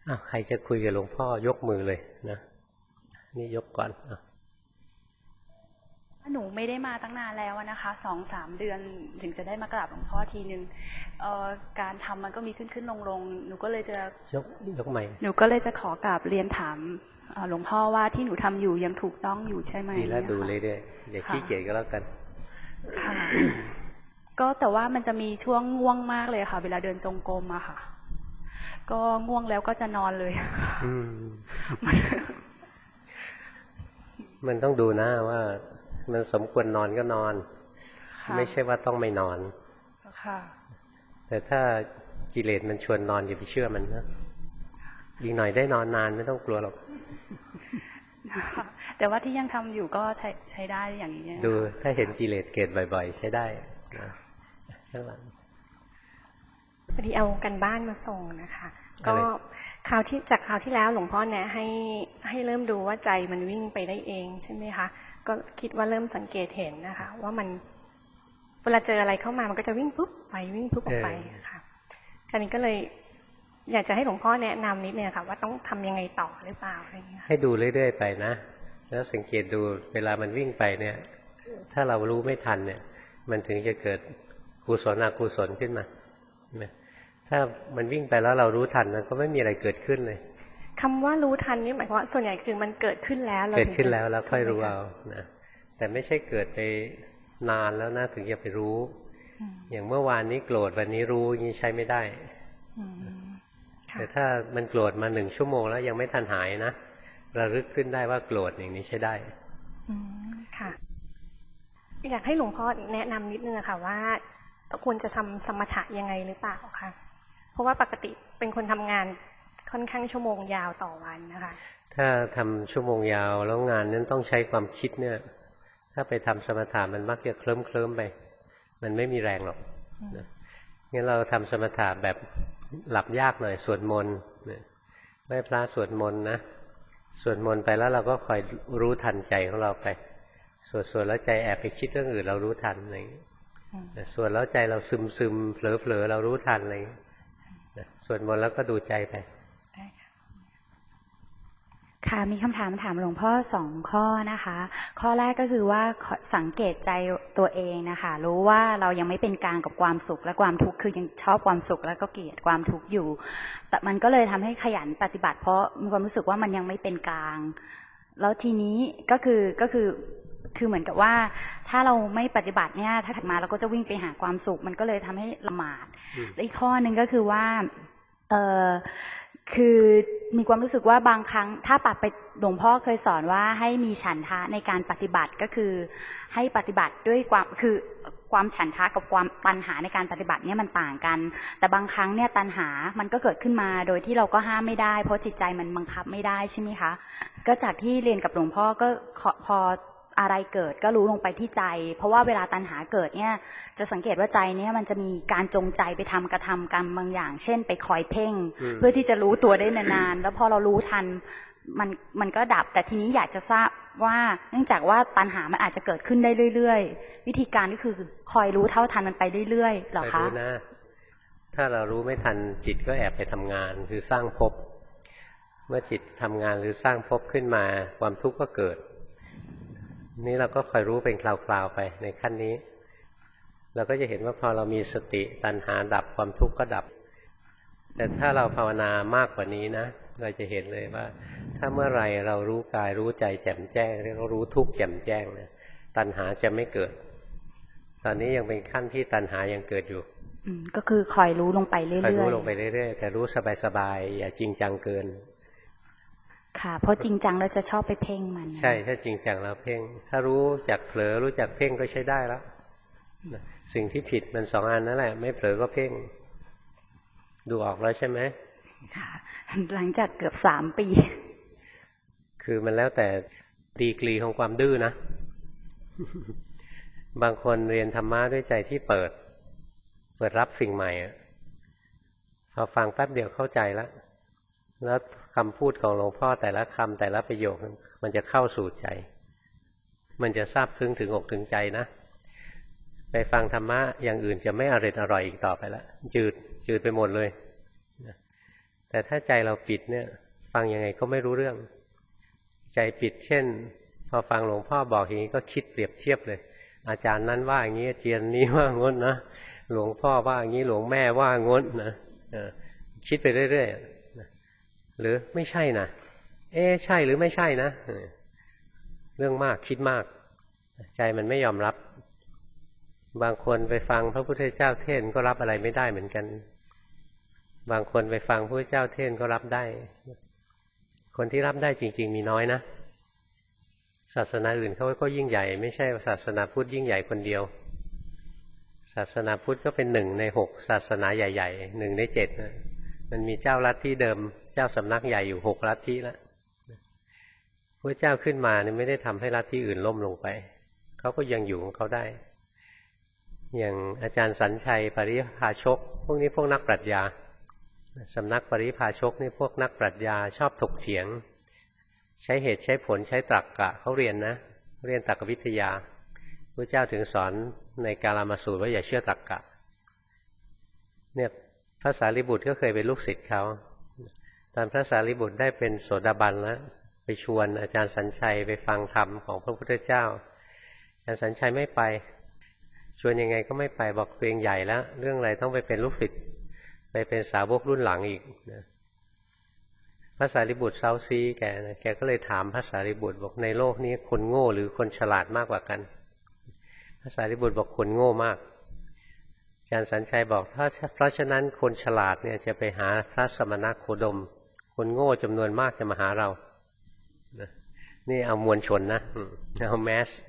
ใครจะคุยกับหลวงพ่อยกมือเลยนะนี่ยกก่อนหนูไม่ได้มาตั้งนานแล้วนะคะ2-3 เดือนถึงจะได้มากราบหลวงพ่อทีนึงการทำมันก็มีขึ้นลงหนูก็เลยจะยกใหม่หนูก็เลยจะขอกราบเรียนถามหลวงพ่อว่าที่หนูทำอยู่ยังถูกต้องอยู่ใช่ไหมดีแล้วดูเลยด้วยอย่าขี้เกียจก็แล้วกันค่ะก็แต่ว่ามันจะมีช่วงง่วงมากเลยค่ะเวลาเดินจงกรมอะค่ะก็ง่วงแล้วก็จะนอนเลยมันต้องดูนะว่ามันสมควรนอนก็นอนไม่ใช่ว่าต้องไม่นอนแต่ถ้ากิเลสมันชวนนอนอย่าไปเชื่อมันนะอีกหน่อยได้นอนนานไม่ต้องกลัวหรอกแต่ว่าที่ยังทำอยู่ก็ใช้ได้อย่างนี้ดูถ้าเห็นกิเลสเกิดบ่อยๆใช้ได้ข้างหลังพอดีเอากันบ้านมาส่งนะคะก็คราวที่แล้วหลวงพ่อเนี่ยให้เริ่มดูว่าใจมันวิ่งไปได้เองใช่ไหมคะก็คิดว่าเริ่มสังเกตเห็นนะคะว่ามันเวลาเจออะไรเข้ามามันก็จะวิ่งปุ๊บไปวิ่งปุ๊บออกไปค่ะคราวนี้ก็เลยอยากจะให้หลวงพ่อแนะนำนิดนึงค่ะว่าต้องทำยังไงต่อหรือเปล่าอะไรเงี้ยให้ดูเรื่อยๆไปนะแล้วสังเกตดูเวลามันวิ่งไปเนี่ยถ้าเรารู้ไม่ทันเนี่ยมันถึงจะเกิดกุศลอกุศลขึ้นมาถ้ามันวิ่งไปแล้วเรารู้ทันมันก็ไม่มีอะไรเกิดขึ้นเลยคำว่ารู้ทันนี่หมายความว่าส่วนใหญ่คือมันเกิดขึ้นแล้วเกิดขึ้นแล้วค่อยรู้เอานะแต่ไม่ใช่เกิดไปนานแล้วนะถึงจะไปรู้อย่างเมื่อวานนี้โกรธวันนี้รู้อย่างนี้ใช้ไม่ได้แต่ถ้ามันโกรธมา1 ชั่วโมงแล้วยังไม่ทันหายนะระลึกขึ้นได้ว่าโกรธอย่างนี้ใช้ได้ค่ะอยากให้หลวงพ่อแนะนำนิดนึงค่ะว่าควรจะทำสมถะยังไงหรือเปล่าคะเพราะว่าปกติเป็นคนทำงานค่อนข้างชั่วโมงยาวต่อวันนะคะถ้าทำชั่วโมงยาวแล้วงานนั้นต้องใช้ความคิดเนี่ยถ้าไปทำสมถะมันมักจะเคลิ้มไปมันไม่มีแรงหรอกงั้นเราทำสมถะแบบหลับยากหน่อยสวดมนต์ไหว้พระสวดมนต์นะสวดมนต์ไปแล้วเราก็คอยรู้ทันใจของเราไปสวดแล้วใจแอบไปคิดเรื่องอื่นเรารู้ทันอะไรส่วนแล้วใจเราซึมเผลอเรารู้ทันอะไรส่วนมนต์แล้วก็ดูใจไปค่ะมีคำถามหลวงพ่อ2 ข้อนะคะข้อแรกก็คือว่าสังเกตใจตัวเองนะคะรู้ว่าเรายังไม่เป็นกลางกับความสุขและความทุกข์คือยังชอบความสุขแล้วก็เกลียดความทุกข์อยู่แต่มันก็เลยทำให้ขยันปฏิบัติเพราะมีความรู้สึกว่ามันยังไม่เป็นกลางแล้วทีนี้ก็คือเหมือนกับว่าถ้าเราไม่ปฏิบัติเนี่ยถ้าถัดมาเราก็จะวิ่งไปหาความสุขมันก็เลยทำให้ละหมาดและอีกข้อนึงก็คือว่าคือมีความรู้สึกว่าบางครั้งถ้าปรับไปหลวงพ่อเคยสอนว่าให้มีฉันทะในการปฏิบัติก็คือให้ปฏิบัติด้วยความฉันทะกับความตัณหาในการปฏิบัติเนี่ยมันต่างกันแต่บางครั้งเนี่ยตัณหามันก็เกิดขึ้นมาโดยที่เราก็ห้ามไม่ได้เพราะจิตใจมันบังคับไม่ได้ใช่ไหมคะก็จากที่เรียนกับหลวงพ่อก็พออะไรเกิดก็รู้ลงไปที่ใจเพราะว่าเวลาตัณหาเกิดเนี่ยจะสังเกตว่าใจเนี่ยมันจะมีการจงใจไปทำกระทำกรรมบางอย่างเช่นไปคอยเพ่งเพื่อที่จะรู้ตัวได้นานๆแล้วพอเรารู้ทันมันก็ดับแต่ทีนี้อยากจะทราบว่าเนื่องจากว่าตัณหามันอาจจะเกิดขึ้นได้เรื่อยๆวิธีการก็คือคอยรู้เท่าทันมันไปเรื่อยๆหรอคะนะถ้าเรารู้ไม่ทันจิตก็แอบไปทำงานคือสร้างภพเมื่อจิตทำงานหรือสร้างภพขึ้นมาความทุกข์ก็เกิดนี่เราก็คอยรู้เป็นคราวๆไปในขั้นนี้เราก็จะเห็นว่าพอเรามีสติตัณหาดับความทุกข์ก็ดับแต่ถ้าเราภาวนามากกว่านี้นะเราจะเห็นเลยว่าถ้าเมื่อไรเรารู้กายรู้ใจแจ่มแจ้งเรียกว่ารู้ทุกข์แจ่มแจ้งเนี่ยตัณหาจะไม่เกิดตอนนี้ยังเป็นขั้นที่ตัณหายังเกิดอยู่ก็คือคอยรู้ลงไปเรื่อยๆคอยรู้ลงไปเรื่อยๆแต่รู้สบายๆอย่าจริงจังเกินค่ะเพราะจริงจังเราจะชอบไปเพ่งมันใช่ถ้าจริงจังเราเพ่งถ้ารู้จักเผลอรู้จักเพ่งก็ใช้ได้แล้วสิ่งที่ผิดมัน2 อันนั่นแหละไม่เผลอก็เพ่งดูออกแล้วใช่ไหมค่ะหลังจากเกือบ3 ปีคือมันแล้วแต่ดีกรีของความดื้อนะบางคนเรียนธรรมะด้วยใจที่เปิดรับสิ่งใหม่พอฟังแป๊บเดียวเข้าใจแล้วคำพูดของหลวงพ่อแต่ละคำแต่ละประโยคมันจะเข้าสู่ใจมันจะซาบซึ้งถึงอกถึงใจนะไปฟังธรรมะอย่างอื่นจะไม่อร่อยอีกต่อไปแล้วจืดไปหมดเลยแต่ถ้าใจเราปิดเนี่ยฟังยังไงก็ไม่รู้เรื่องใจปิดเช่นพอฟังหลวงพ่อบอกอย่างนี้ก็คิดเปรียบเทียบเลยอาจารย์นั้นว่าอย่างนี้อาจารย์นี้ว่างดนะหลวงพ่อว่าอย่างนี้หลวงแม่ว่างดนะคิดไปเรื่อยๆหรือไม่ใช่นะใช่หรือไม่ใช่นะเรื่องมากคิดมากใจมันไม่ยอมรับบางคนไปฟังพระพุทธเจ้าเทศน์ก็รับอะไรไม่ได้เหมือนกันบางคนไปฟังพระพุทธเจ้าเทศน์ก็รับได้คนที่รับได้จริงๆมีน้อยนะศาสนาอื่นเขาก็ยิ่งใหญ่ไม่ใช่ศาสนาพุทธยิ่งใหญ่คนเดียวศาสนาพุทธก็เป็น1 ใน 6ศาสนาใหญ่ๆ1 ใน 7นะมันมีเจ้าลัทธิเดิมเจ้าสำนักใหญ่อยู่6 ลัทธิแล้วพระเจ้าขึ้นมาเนี่ยไม่ได้ทำให้ลัทธิอื่นล่มลงไปเขาก็ยังอยู่ของเขาได้อย่างอาจารย์สัญชัยปริภาชกพวกนี้พวกนักปรัชญาสำนักปริภาชกนี่พวกนักปรัชญาชอบถกเถียงใช้เหตุใช้ผลใช้ตรรกะเขาเรียนนะเรียนตรรกวิทยาพระเจ้าถึงสอนในกาลามสูตรว่าอย่าเชื่อตรรกะเนี่ยพระสารีบุตรก็เคยเป็นลูกศิษย์เขาตอนพระสารีบุตรได้เป็นโสดาบันแล้วไปชวนอาจารย์สัญชัยไปฟังธรรมของพระพุทธเจ้าอาจารย์สัญชัยไม่ไปชวนยังไงก็ไม่ไปบอกตัวเองใหญ่แล้วเรื่องอะไรต้องไปเป็นลูกศิษย์ไปเป็นสาวกรุ่นหลังอีกนะพระสารีบุตรเซาซีแกก็เลยถามพระสารีบุตรบอกในโลกนี้คนโง่หรือคนฉลาดมากกว่ากันพระสารีบุตรบอกคนโง่มากอาจารย์สัญชัยบอกเพราะฉะนั้นคนฉลาดเนี่ยจะไปหาพระสมณโคดมคนโง่จำนวนมากจะมาหาเรานี่เอามวลชนนะเอาแมส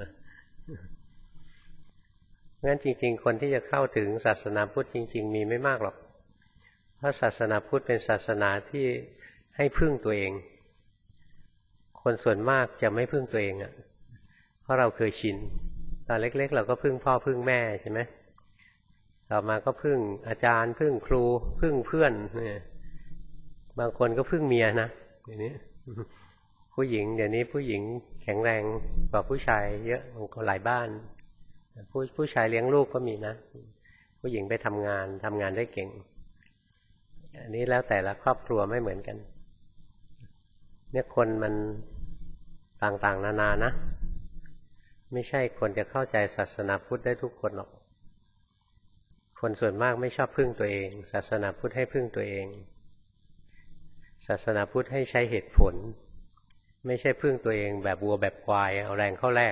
งั้นจริงๆคนที่จะเข้าถึงศาสนาพุทธจริงๆมีไม่มากหรอกเพราะศาสนาพุทธเป็นศาสนาที่ให้พึ่งตัวเองคนส่วนมากจะไม่พึ่งตัวเองอ่ะเพราะเราเคยชินตอนเล็กๆเราก็พึ่งพ่อพึ่งแม่ใช่ไหมต่อมาก็พึ่งอาจารย์พึ่งครูพึ่งเพื่อนบางคนก็พึ่งเมียนะอย่างนี้ผู้หญิงเดี๋ยวนี้ผู้หญิงแข็งแรงกว่าผู้ชายเยอะคนหลายบ้านผู้ชายเลี้ยงลูกก็มีนะผู้หญิงไปทำงานได้เก่งอันนี้แล้วแต่ละครอบครัวไม่เหมือนกันเนี่ยคนมันต่างๆนานานะไม่ใช่คนจะเข้าใจศาสนาพุทธได้ทุกคนหรอกคนส่วนมากไม่ชอบพึ่งตัวเองศาสนาพุทธให้พึ่งตัวเองศาสนาพุทธให้ใช้เหตุผลไม่ใช่พึ่งตัวเองแบบวัวแบบควายเอาแรงเข้าแลก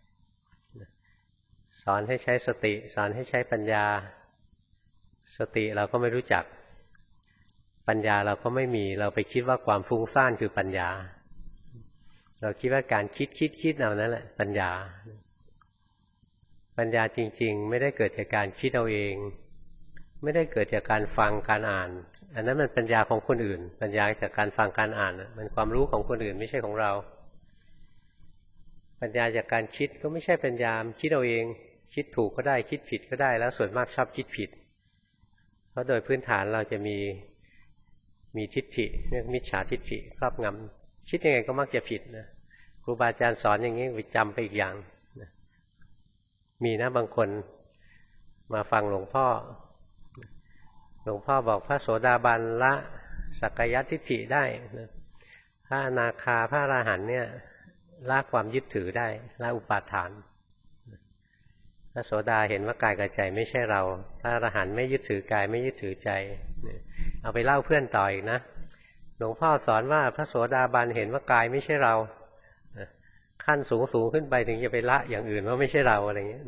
สอนให้ใช้สติสอนให้ใช้ปัญญาสติเราก็ไม่รู้จักปัญญาเราก็ไม่มีเราไปคิดว่าความฟุ้งซ่านคือปัญญาเราคิดว่าการคิดเอานั่นแหละปัญญาจริงๆไม่ได้เกิดจากการคิดเอาเองไม่ได้เกิดจากการฟังการอ่านอันนั้นมันปัญญาของคนอื่นปัญญาจากการฟังการอ่านมันความรู้ของคนอื่นไม่ใช่ของเราปัญญาจากการคิดก็ไม่ใช่ปัญญาคิดเอาเองคิดถูกก็ได้คิดผิดก็ได้แล้วส่วนมากชอบคิดผิดเพราะโดยพื้นฐานเราจะมีทิฏฐิเรียกมิจฉาทิฏฐิครอบงำคิดยังไงก็มักจะผิดนะครูบาอาจารย์สอนอย่างนี้ไปจำไปอีกอย่างนะมีนะบางคนมาฟังหลวงพ่อบอกพระโสดาบันละสักกายทิฏฐิได้นะพระอนาคาพระอรหันต์เนี่ยละความยึดถือได้ละอุปาทานพระโสดาเห็นว่ากายกับใจไม่ใช่เราพระอรหันต์ไม่ยึดถือกายไม่ยึดถือใจเอาไปเล่าเพื่อนต่ออีกนะหลวงพ่อสอนว่าพระโสดาบันเห็นว่ากายไม่ใช่เราขั้นสูงขึ้นไปถึงจะไปละอย่างอื่นว่าไม่ใช่เราอะไรอย่างเงี้ย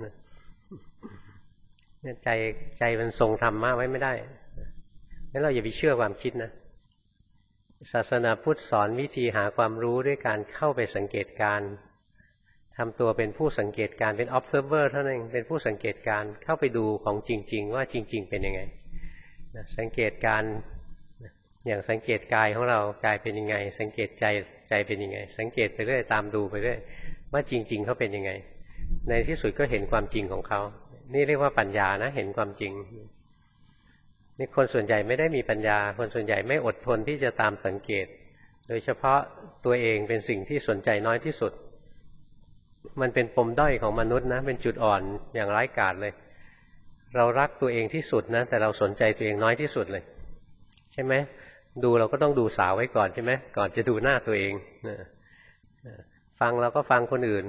ใจมันทรงธรรมะไว้ไม่ได้งั้นเราอย่าไปเชื่อความคิดนะศาสนาพุทธสอนวิธีหาความรู้ด้วยการเข้าไปสังเกตการณ์ทำตัวเป็นผู้สังเกตการเป็น observer เท่านั้นเองเป็นผู้สังเกตการเข้าไปดูของจริงๆว่าจริงๆเป็นยังไงสังเกตการอย่างสังเกตกายของเรากายเป็นยังไงสังเกตใจเป็นยังไงสังเกตไปเรื่อยตามดูไปเรื่อยว่าจริงๆเขาเป็นยังไงในที่สุดก็เห็นความจริงของเขานี่เรียกว่าปัญญานะเห็นความจริงนี่คนส่วนใหญ่ไม่ได้มีปัญญาคนส่วนใหญ่ไม่อดทนที่จะตามสังเกตโดยเฉพาะตัวเองเป็นสิ่งที่สนใจน้อยที่สุดมันเป็นปมด้อยของมนุษย์นะเป็นจุดอ่อนอย่างร้ายกาจเลยเรารักตัวเองที่สุดนะแต่เราสนใจตัวเองน้อยที่สุดเลยใช่ไหมดูเราก็ต้องดูสาวไว้ก่อนใช่ไหมก่อนจะดูหน้าตัวเองฟังเราก็ฟังคนอื่น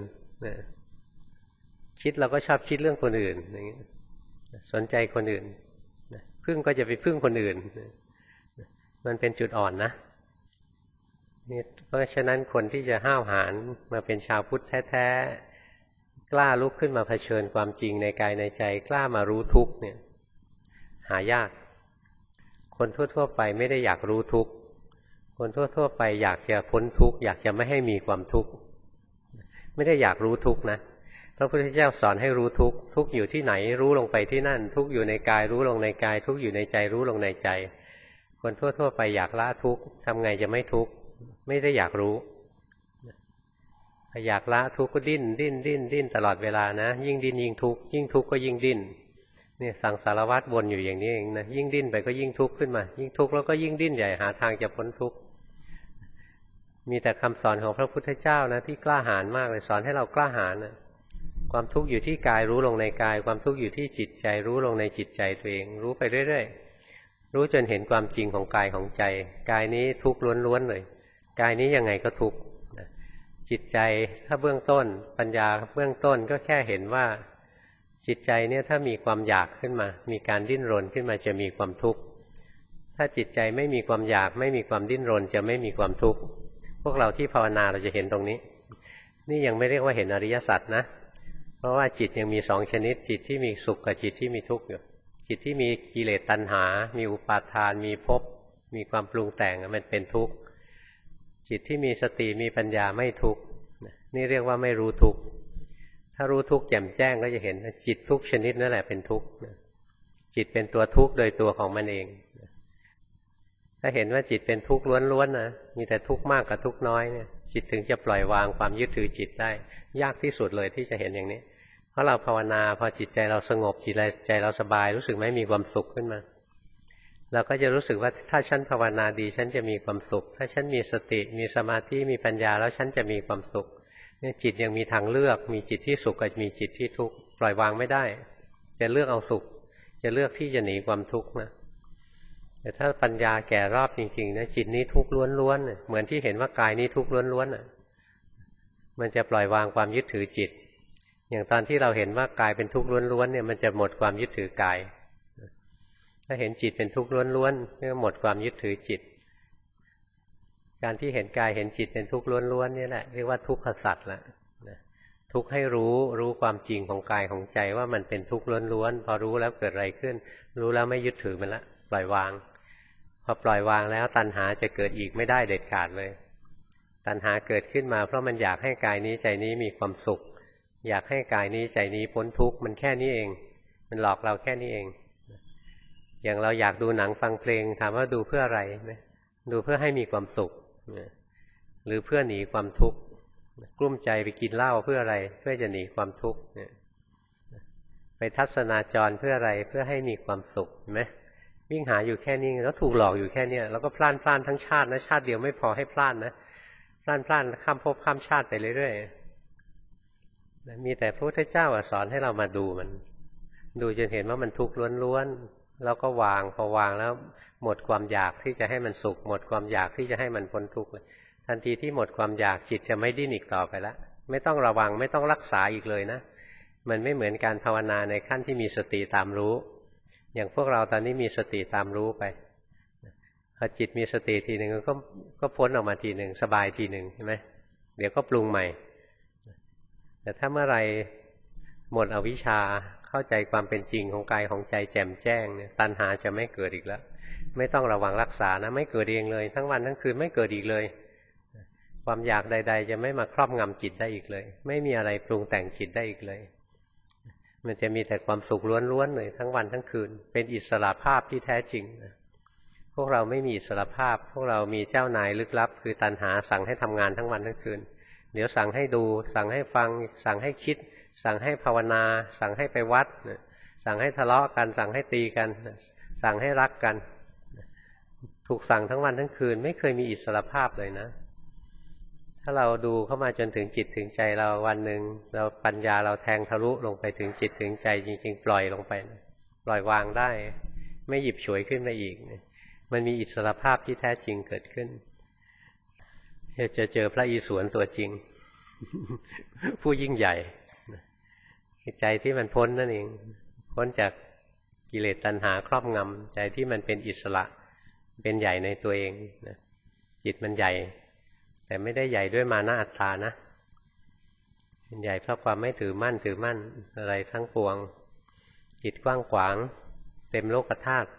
คิดเราก็ชอบคิดเรื่องคนอื่นอย่างนี้สนใจคนอื่นพึ่งก็จะไปพึ่งคนอื่นมันเป็นจุดอ่อนนะนี่เพราะฉะนั้นคนที่จะห้าวหาญมาเป็นชาวพุทธแท้ๆกล้าลุกขึ้นมาเผชิญความจริงในกายในใจกล้ามารู้ทุกข์เนี่ยหายากคนทั่วๆไปไม่ได้อยากรู้ทุกข์คนทั่วๆไปอยากจะพ้นทุกข์อยากจะไม่ให้มีความทุกข์ไม่ได้อยากรู้ทุกข์นะพระพุทธเจ้าสอนให้รู้ทุกข์ทุกข์อยู่ที่ไหนรู้ลงไปที่นั่นทุกข์อยู่ในกายรู้ลงในกายทุกข์อยู่ในใจรู้ลงในใจคนทั่วๆไปอยากละทุกข์ทำไงจะไม่ทุกข์ไม่ได้อยากรู้อยากละทุกข์ก็ดิ้นตลอดเวลานะยิ่งดิ้นยิ่งทุกข์ยิ่งทุกข์ก็ยิ่งดิ้นเนี่ยสังสารวัฏวนอยู่อย่างนี้เองนะยิ่งดิ้นไปก็ยิ่งทุกข์ขึ้นมายิ่งทุกข์แล้วก็ยิ่งดิ้นใหญ่หาทางจะพ้นทุกข์มีแต่คำสอนของพระพุทธเจ้านะที่กล้าหาญมากเลยสอนให้เรากล้าหาญนะความทุกข์อยู่ที่กายรู้ลงในกายความทุกข์อยู่ที่จิตใจรู้ลงในจิตใจตัวเองรู้ไปเรื่อยๆรู้จนเห็นความจริงของกายของใจกายนี้ทุกข์ล้วนๆเลยกายนี้ยังไงก็ทุกข์จิตใจถ้าเบื้องต้นปัญญาเบื้องต้นก็แค่เห็นว่าจิตใจเนี่ยถ้ามีความอยากขึ้นมามีการดิ้นรนขึ้นมาจะมีความทุกข์ถ้าจิตใจไม่มีความอยากไม่มีความดิ้นรนจะไม่มีความทุกข์พวกเราที่ภาวนาเราจะเห็นตรงนี้นี่ยังไม่เรียกว่าเห็นอริยสัจนะเพราะว่าจิตยังมีสองชนิดจิตที่มีสุขกับจิตที่มีทุกข์อยู่จิตที่มีกิเลสตัณหามีอุปาทานมีภพมีความปรุงแต่งมันเป็นทุกข์จิตที่มีสติมีปัญญาไม่ทุกข์นี่เรียกว่าไม่รู้ทุกข์ถ้ารู้ทุกข์แจ่มแจ้งก็จะเห็นจิตทุกชนิดนั่นแหละเป็นทุกข์จิตเป็นตัวทุกข์โดยตัวของมันเองถ้าเห็นว่าจิตเป็นทุกข์ล้วนๆนะมีแต่ทุกข์มากกับทุกข์น้อยเนี่ยจิตถึงจะปล่อยวางความยึดถือจิตได้ยากที่สุดเลยที่จะเห็นอย่างนี้เพราะเราภาวนาพอจิตใจเราสงบจิตใจเราสบายรู้สึกไหมมีความสุขขึ้นมาเราก็จะรู้สึกว่าถ้าฉันภาวนาดีฉันจะมีความสุขถ้าฉันมีสติมีสมาธิมีปัญญาแล้วฉันจะมีความสุขเนี่ยจิตยังมีทางเลือกมีจิตที่สุขกับมีจิตที่ทุกข์ปล่อยวางไม่ได้จะเลือกเอาสุขจะเลือกที่จะหนีความทุกข์นะแต่ถ้าปัญญาแก่รอบจริงๆนะจิตนี้ทุกข์ล้วนๆเหมือนที่เห็นว่ากายนี้ทุกข์ล้วนๆมันจะปล่อยวางความยึดถือจิตอย่างตอนที่เราเห็นว่ากายเป็นทุกข์ล้วนๆเนี่ยมันจะหมดความยึดถือกายถ้าเห็นจิตเป็นทุกข์ล้วนๆก็หมดความยึดถือจิตการที่เห็นกายเห็นจิตเป็นทุกข์ล้วนๆนี่แหละเรียกว่าทุกขสัจละทุกข์ให้รู้ความจริงของกายของใจว่ามันเป็นทุกข์ล้วนๆพอรู้แล้วเกิดอะไรขึ้นรู้แล้วไม่ยึดถือมันละปล่อยวางพอปล่อยวางแล้วตัณหาจะเกิดอีกไม่ได้เด็ดขาดเลยตัณหาเกิดขึ้นมาเพราะมันอยากให้กายนี้ใจนี้มีความสุขอยากให้กายนี้ใจนี้พ้นทุกข์มันแค่นี้เองมันหลอกเราแค่นี้เองอย่างเราอยากดูหนังฟังเพลงถามว่าดูเพื่ออะไรไหมดูเพื่อให้มีความสุขหรือเพื่อหนีความทุกข์กลุ้มใจไปกินเหล้าเพื่ออะไรเพื่อจะหนีความทุกข์ไปทัศนาจรเพื่ออะไรเพื่อให้มีความสุขเห็นไหมวิ่งหาอยู่แค่นี้แล้วถูกหลอกอยู่แค่นี้แล้วก็พล่านทั้งชาตินะชาติเดียวไม่พอให้พล่านนะพล่านข้ามภพข้ามชาติไปเรื่อยๆมีแต่พระพุทธเจ้าสอนให้เรามาดูมันดูจนเห็นว่ามันทุกข์ล้วนๆแล้วก็วางพอวางแล้วหมดความอยากที่จะให้มันสุขหมดความอยากที่จะให้มันพ้นทุกข์เลยทันทีที่หมดความอยากจิตจะไม่ดิ้นอีกต่อไปแล้วไม่ต้องระวังไม่ต้องรักษาอีกเลยนะมันไม่เหมือนการภาวนาในขั้นที่มีสติตามรู้อย่างพวกเราตอนนี้มีสติตามรู้ไปพอจิตมีสติทีหนึ่งก็พ้นออกมาทีหนึ่งสบายทีหนึ่งใช่ไหมเดี๋ยวก็ปรุงใหม่แต่ถ้าเมื่อไรหมดอวิชชาเข้าใจความเป็นจริงของกายของใจแจ่มแจ้งเนี่ยตัณหาจะไม่เกิดอีกแล้วไม่ต้องระวังรักษานะไม่เกิดเองเลยทั้งวันทั้งคืนไม่เกิดอีกเลยความอยากใดๆจะไม่มาครอบงำจิตได้อีกเลยไม่มีอะไรปรุงแต่งจิตได้อีกเลยมันจะมีแต่ความสุขล้วนๆเลยทั้งวันทั้งคืนเป็นอิสระภาพที่แท้จริงพวกเราไม่มีอิสระภาพพวกเรามีเจ้านายลึกลับคือตัณหาสั่งให้ทำงานทั้งวันทั้งคืนเดี๋ยวสั่งให้ดูสั่งให้ฟังสั่งให้คิดสั่งให้ภาวนาสั่งให้ไปวัดสั่งให้ทะเลาะกันสั่งให้ตีกันสั่งให้รักกันถูกสั่งทั้งวันทั้งคืนไม่เคยมีอิสระภาพเลยนะถ้าเราดูเข้ามาจนถึงจิตถึงใจเราวันหนึ่งเราปัญญาเราแทงทะลุลงไปถึงจิตถึงใจจริงๆปล่อยลงไปปล่อยวางได้ไม่หยิบฉวยขึ้นมาอีกมันมีอิสรภาพที่แท้จริงเกิดขึ้นจะเจอพระอิศวรตัวจริง ผู้ยิ่งใหญ่ใจที่มันพ้นนั่นเองพ้นจากกิเลสตัณหาครอบงำใจที่มันเป็นอิสระเป็นใหญ่ในตัวเองจิตมันใหญ่แต่ไม่ได้ใหญ่ด้วยมานะอัตตานะเป็นใหญ่เพราะความไม่ถือมั่นอะไรทั้งปวงจิตกว้างขวางเต็มโลกธาตุ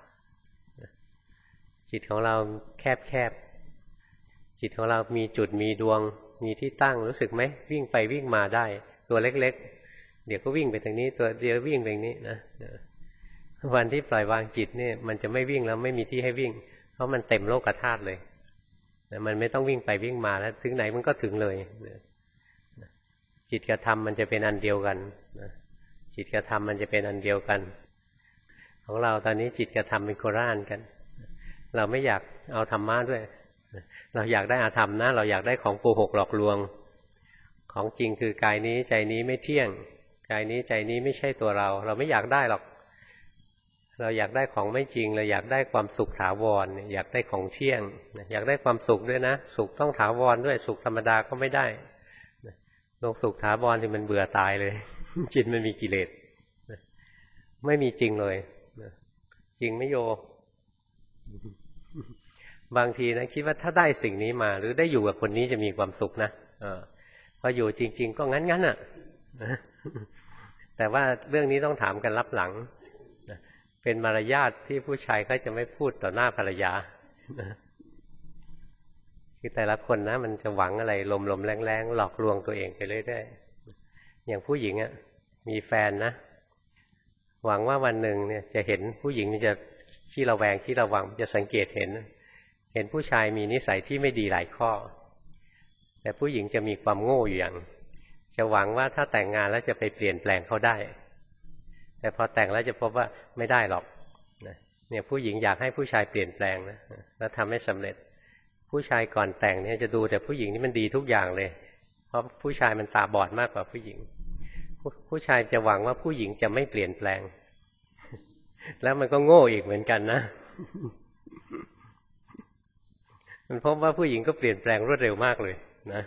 จิตของเราแคบจิตของเรามีจุดมีดวงมีที่ตั้งรู้สึกไหมวิ่งไปวิ่งมาได้ตัวเล็กๆเดี๋ยวก็วิ่งไปทางนี้ตัวเดียววิ่งไปทางนี้นะวันที่ปล่อยวางจิตเนี่ยมันจะไม่วิ่งแล้วไม่มีที่ให้วิ่งเพราะมันเต็มโลกธาตุเลยมันไม่ต้องวิ่งไปวิ่งมาแล้วถึงไหนมันก็ถึงเลยจิตกับธรรมมันจะเป็นอันเดียวกันจิตกับธรรมมันจะเป็นอันเดียวกันของเราตอนนี้จิตกับธรรมเป็นโคราชกันเราไม่อยากเอาธรรมะด้วยเราอยากได้อาธรรมนะเราอยากได้ของโกหกหลอกลวงของจริงคือกายนี้ใจนี้ไม่เที่ยงกายนี้ใจนี้ไม่ใช่ตัวเราไม่อยากได้หรอกเราอยากได้ของไม่จริงเราอยากได้ความสุขถาวรอยากได้ของเที่ยงอยากได้ความสุขด้วยนะสุขต้องถาวรด้วยสุขธรรมดาก็ไม่ได้ลงสุขถาวรที่มันเบื่อตายเลยจิตมันมีกิเลสไม่มีจริงเลยจริงไม่โยบางทีนะคิดว่าถ้าได้สิ่งนี้มาหรือได้อยู่กับคนนี้จะมีความสุขนะพออยู่จริงๆก็งั้นอ่ะแต่ว่าเรื่องนี้ต้องถามกันลับหลังเป็นมารยาทที่ผู้ชายเขาจะไม่พูดต่อหน้าภรรยาคือแต่ละคนนะมันจะหวังอะไรลมๆแรงๆหลอกลวงตัวเองไปเรื่อยๆอย่างผู้หญิงอ่ะมีแฟนนะหวังว่าวันหนึ่งเนี่ยจะเห็นผู้หญิงจะขี้ระแวงขี้ระวังจะสังเกตเห็นผู้ชายมีนิสัยที่ไม่ดีหลายข้อแต่ผู้หญิงจะมีความโง่อยู่อย่างจะหวังว่าถ้าแต่งงานแล้วจะไปเปลี่ยนแปลงเขาได้แต่พอแต่งแล้วจะพบว่าไม่ได้หรอกเนี่ยผู้หญิงอยากให้ผู้ชายเปลี่ยนแปลงนะแล้วทำให้สำเร็จผู้ชายก่อนแต่งเนี่ยจะดูแต่ผู้หญิงที่มันดีทุกอย่างเลยเพราะผู้ชายมันตาบอดมากกว่าผู้หญิงผู้ชายจะหวังว่าผู้หญิงจะไม่เปลี่ยนแปลงแล้วมันก็โง่อีกเหมือนกันนะมันพบว่าผู้หญิงก็เปลี่ยนแปลงรวดเร็วมากเลยนะ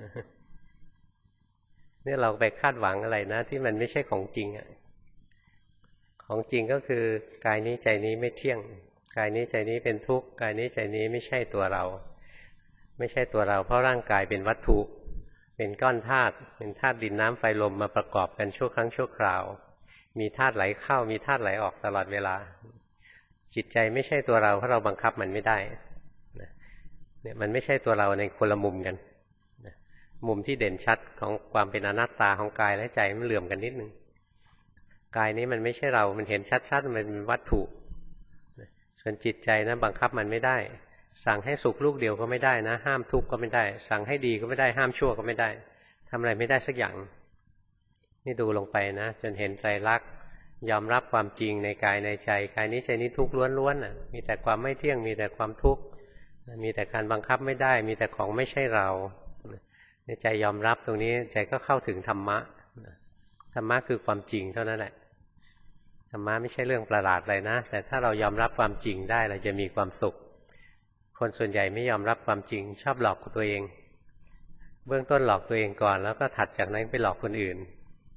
เนี่ยเราไปคาดหวังอะไรนะที่มันไม่ใช่ของจริงอ่ะของจริงก็คือกายนี้ใจนี้ไม่เที่ยงกายนี้ใจนี้เป็นทุกข์กายนี้ใจนี้ไม่ใช่ตัวเราไม่ใช่ตัวเราเพราะร่างกายเป็นวัตถุเป็นก้อนธาตุเป็นธาตุดินน้ำไฟลมมาประกอบกันชั่วครั้งชั่วคราวมีธาตุไหลเข้ามีธาตุไหลออกตลอดเวลาจิตใจไม่ใช่ตัวเราเพราะเราบังคับมันไม่ได้เนี่ยมันไม่ใช่ตัวเราในคนละมุมกันมุมที่เด่นชัดของความเป็นอนัตตาของกายและใจมันเหลื่อมกันนิดนึงกายนี้มันไม่ใช่เรามันเห็นชัดๆมันเป็นวัตถุส่วนจิตใจนะบังคับมันไม่ได้สั่งให้สุขลูกเดียวก็ไม่ได้นะห้ามทุกข์ก็ไม่ได้สั่งให้ดีก็ไม่ได้ห้ามชั่วก็ไม่ได้ทำอะไรไม่ได้สักอย่างนี่ดูลงไปนะจนเห็นไตรลักษณ์ยอมรับความจริงในกายในใจกายนี้ใจนี้ทุกข์ล้วนๆมีแต่ความไม่เที่ยงมีแต่ความทุกข์มีแต่การบังคับไม่ได้มีแต่ของไม่ใช่เราในใจยอมรับตรงนี้ใจก็เข้าถึงธรรมะธรรมะคือความจริงเท่านั้นแหละธรรมะไม่ใช่เรื่องประหลาดอะไรนะแต่ถ้าเรายอมรับความจริงได้เราจะมีความสุขคนส่วนใหญ่ไม่ยอมรับความจริงชอบหลอกตัวเองเบื้องต้นหลอกตัวเองก่อนแล้วก็ถัดจากนั้นไปหลอกคนอื่น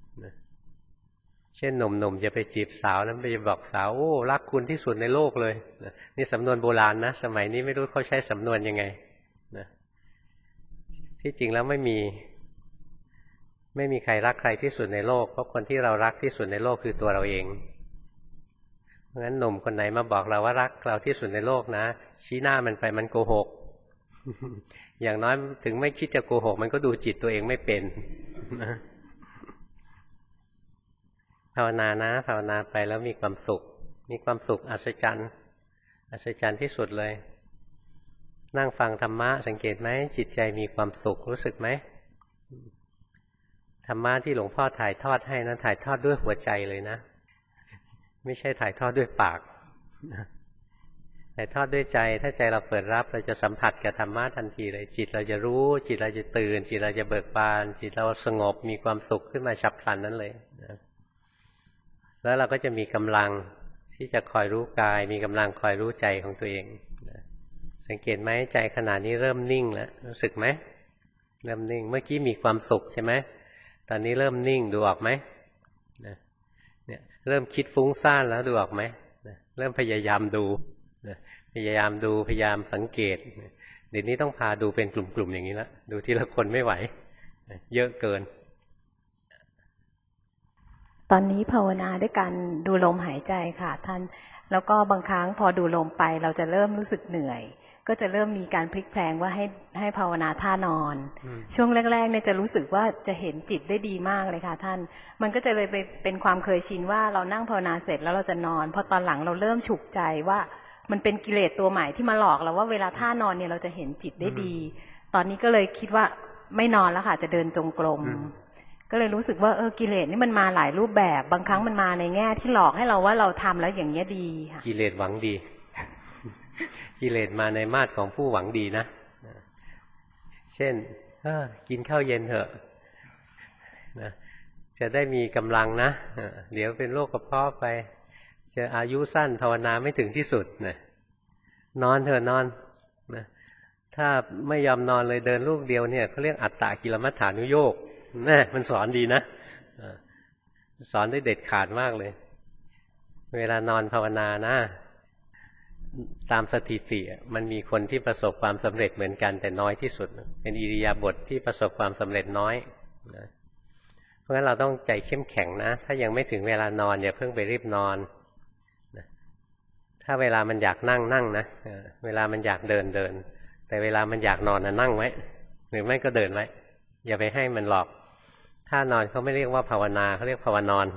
เช่นหนุ่มๆจะไปจีบสาวนั้นไปบอกสาวโอ้รักคุณที่สุดในโลกเลยนี่สำนวนโบราณนะสมัยนี้ไม่รู้เขาใช้สำนวนยังไงนะที่จริงแล้วไม่มีใครรักใครที่สุดในโลกเพราะคนที่เรารักที่สุดในโลกคือตัวเราเองเพราะงั้นหนุ่มคนไหนมาบอกเราว่ารักเราที่สุดในโลกนะชี้หน้ามันไปมันโกหก อย่างน้อยถึงไม่คิดจะโกหกมันก็ดูจิตตัวเองไม่เป็นภาวนานะภาวนาไปแล้วมีความสุขอัศจรรย์ที่สุดเลยนั่งฟังธรรมะสังเกตไหมจิตใจมีความสุขรู้สึกไหมธรรมะที่หลวงพ่อถ่ายทอดให้นั้นถ่ายทอดด้วยหัวใจเลยนะไม่ใช่ถ่ายทอดด้วยปากถ่ายทอดด้วยใจถ้าใจเราเปิดรับเราจะสัมผัสกับธรรมะทันทีเลยจิตเราจะรู้จิตเราจะตื่นจิตเราจะเบิกบานจิตเราสงบมีความสุขขึ้นมาฉับพลันนั้นเลยนะแล้วเราก็จะมีกำลังที่จะคอยรู้กายมีกำลังคอยรู้ใจของตัวเองสังเกตไหมใจขณะนี้เริ่มนิ่งแล้วรู้สึกไหมเริ่มนิ่งเมื่อกี้มีความสุขใช่ไหมตอนนี้เริ่มนิ่งดูออกไหมเนี่ยเริ่มคิดฟุ้งซ่านแล้วดูออกไหมเริ่มพยายามดูพยายามดูพยายามสังเกตเดี๋ยวนี้ต้องพาดูเป็นกลุ่มๆอย่างนี้แล้วดูทีละคนไม่ไหวเยอะเกินตอนนี้ภาวนาด้วยการดูลมหายใจค่ะท่านแล้วก็บางครั้งพอดูลมไปเราจะเริ่มรู้สึกเหนื่อยก็จะเริ่มมีการพลิกแพลงว่าให้ภาวนาท่านอนช่วงแรกๆเนี่ยจะรู้สึกว่าจะเห็นจิตได้ดีมากเลยค่ะท่านมันก็จะเลยไปเป็นความเคยชินว่าเรานั่งภาวนาเสร็จแล้วเราจะนอนพอตอนหลังเราเริ่มฉุกใจว่ามันเป็นกิเลสตัวใหม่ที่มาหลอกเราว่าเวลาท่านอนเนี่ยเราจะเห็นจิตได้ดีตอนนี้ก็เลยคิดว่าไม่นอนแล้วค่ะจะเดินจงกรมก็เลยรู้สึกว่ากิเลสนี่มันมาหลายรูปแบบบางครั้งมันมาในแง่ที่หลอกให้เราว่าเราทำแล้วอย่างเงี้ยดีค่ะกิเลสหวังดีกิเลสมาในมาตรของผู้หวังดีนะเช่นกินข้าวเย็นเถอะนะจะได้มีกำลังนะเดี๋ยวเป็นโรคกระเพาะไปจะอายุสั้นภาวนาไม่ถึงที่สุดนะนอนเถอะนอนนะถ้าไม่ยอมนอนเลยเดินลูกเดียวเนี่ยเขาเรียกอัตตกิลมัฏฐานุโยคนะมันสอนดีนะสอนได้เด็ดขาดมากเลยเวลานอนภาวนานะตามสถิติมันมีคนที่ประสบความสำเร็จเหมือนกันแต่น้อยที่สุดเป็นอิริยาบถที่ประสบความสำเร็จน้อยนะเพราะฉะนั้นเราต้องใจเข้มแข็งนะถ้ายังไม่ถึงเวลานอนอย่าเพิ่งไปรีบนอนนะถ้าเวลามันอยากนั่งนั่งนะเวลามันอยากเดินเดินแต่เวลามันอยากนอนนั่งไว้หรือไม่ก็เดินไว้อย่าไปให้มันหลอกถ้านอนเขาไม่เรียกว่าภาวนาเขาเรียกภาวนอน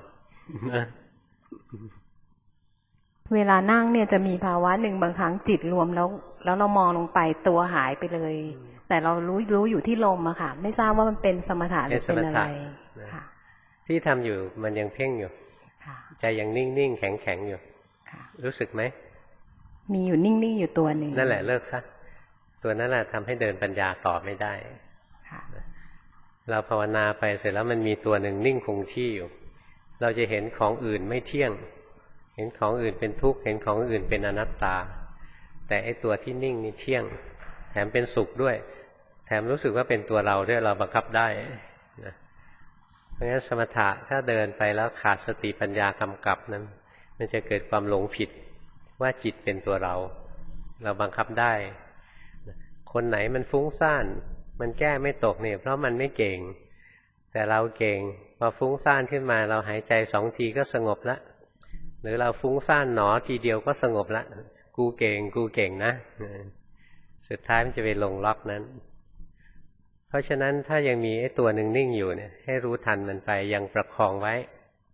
เวลานั่งเนี่ยจะมีภาวะหนึ่งบางครั้งจิตรวมแล้วเรามองลงไปตัวหายไปเลยแต่เรารู้อยู่ที่ลมอะค่ะไม่ทราบว่ามันเป็นสมถะหรือเป็นอะไรที่ทำอยู่มันยังเพ่งอยู่ใจยังนิ่งๆแข็งๆอยู่รู้สึกไหมมีอยู่นิ่งๆอยู่ตัวหนึ่งนั่นแหละเลิกซะตัวนั้นแหละทำให้เดินปัญญาต่อไม่ได้เราภาวนาไปเสร็จแล้วมันมีตัวหนึ่งนิ่งคงที่อยู่เราจะเห็นของอื่นไม่เที่ยงเห็นของอื่นเป็นทุกข์เห็นของอื่นเป็นอนัตตาแต่ไอ้ตัวที่นิ่งนี่เที่ยงแถมเป็นสุขด้วยแถมรู้สึกว่าเป็นตัวเราด้วยเราบังคับได้นะเพราะงั้นสมถะถ้าเดินไปแล้วขาดสติปัญญากำกับนั้นมันจะเกิดความหลงผิดว่าจิตเป็นตัวเราบังคับได้คนไหนมันฟุ้งซ่านมันแก้ไม่ตกเนี่ยเพราะมันไม่เก่งแต่เราเก่งพอฟุ้งซ่านขึ้นมาเราหายใจ2 ทีก็สงบละหรือเราฟุ้งซ่านหนอทีเดียวก็สงบละกูเก่งนะสุดท้ายมันจะไปลงล็อกนั้นเพราะฉะนั้นถ้ายังมีไอ้ตัวหนึ่งนิ่งอยู่เนี่ยให้รู้ทันมันไปยังประคองไว้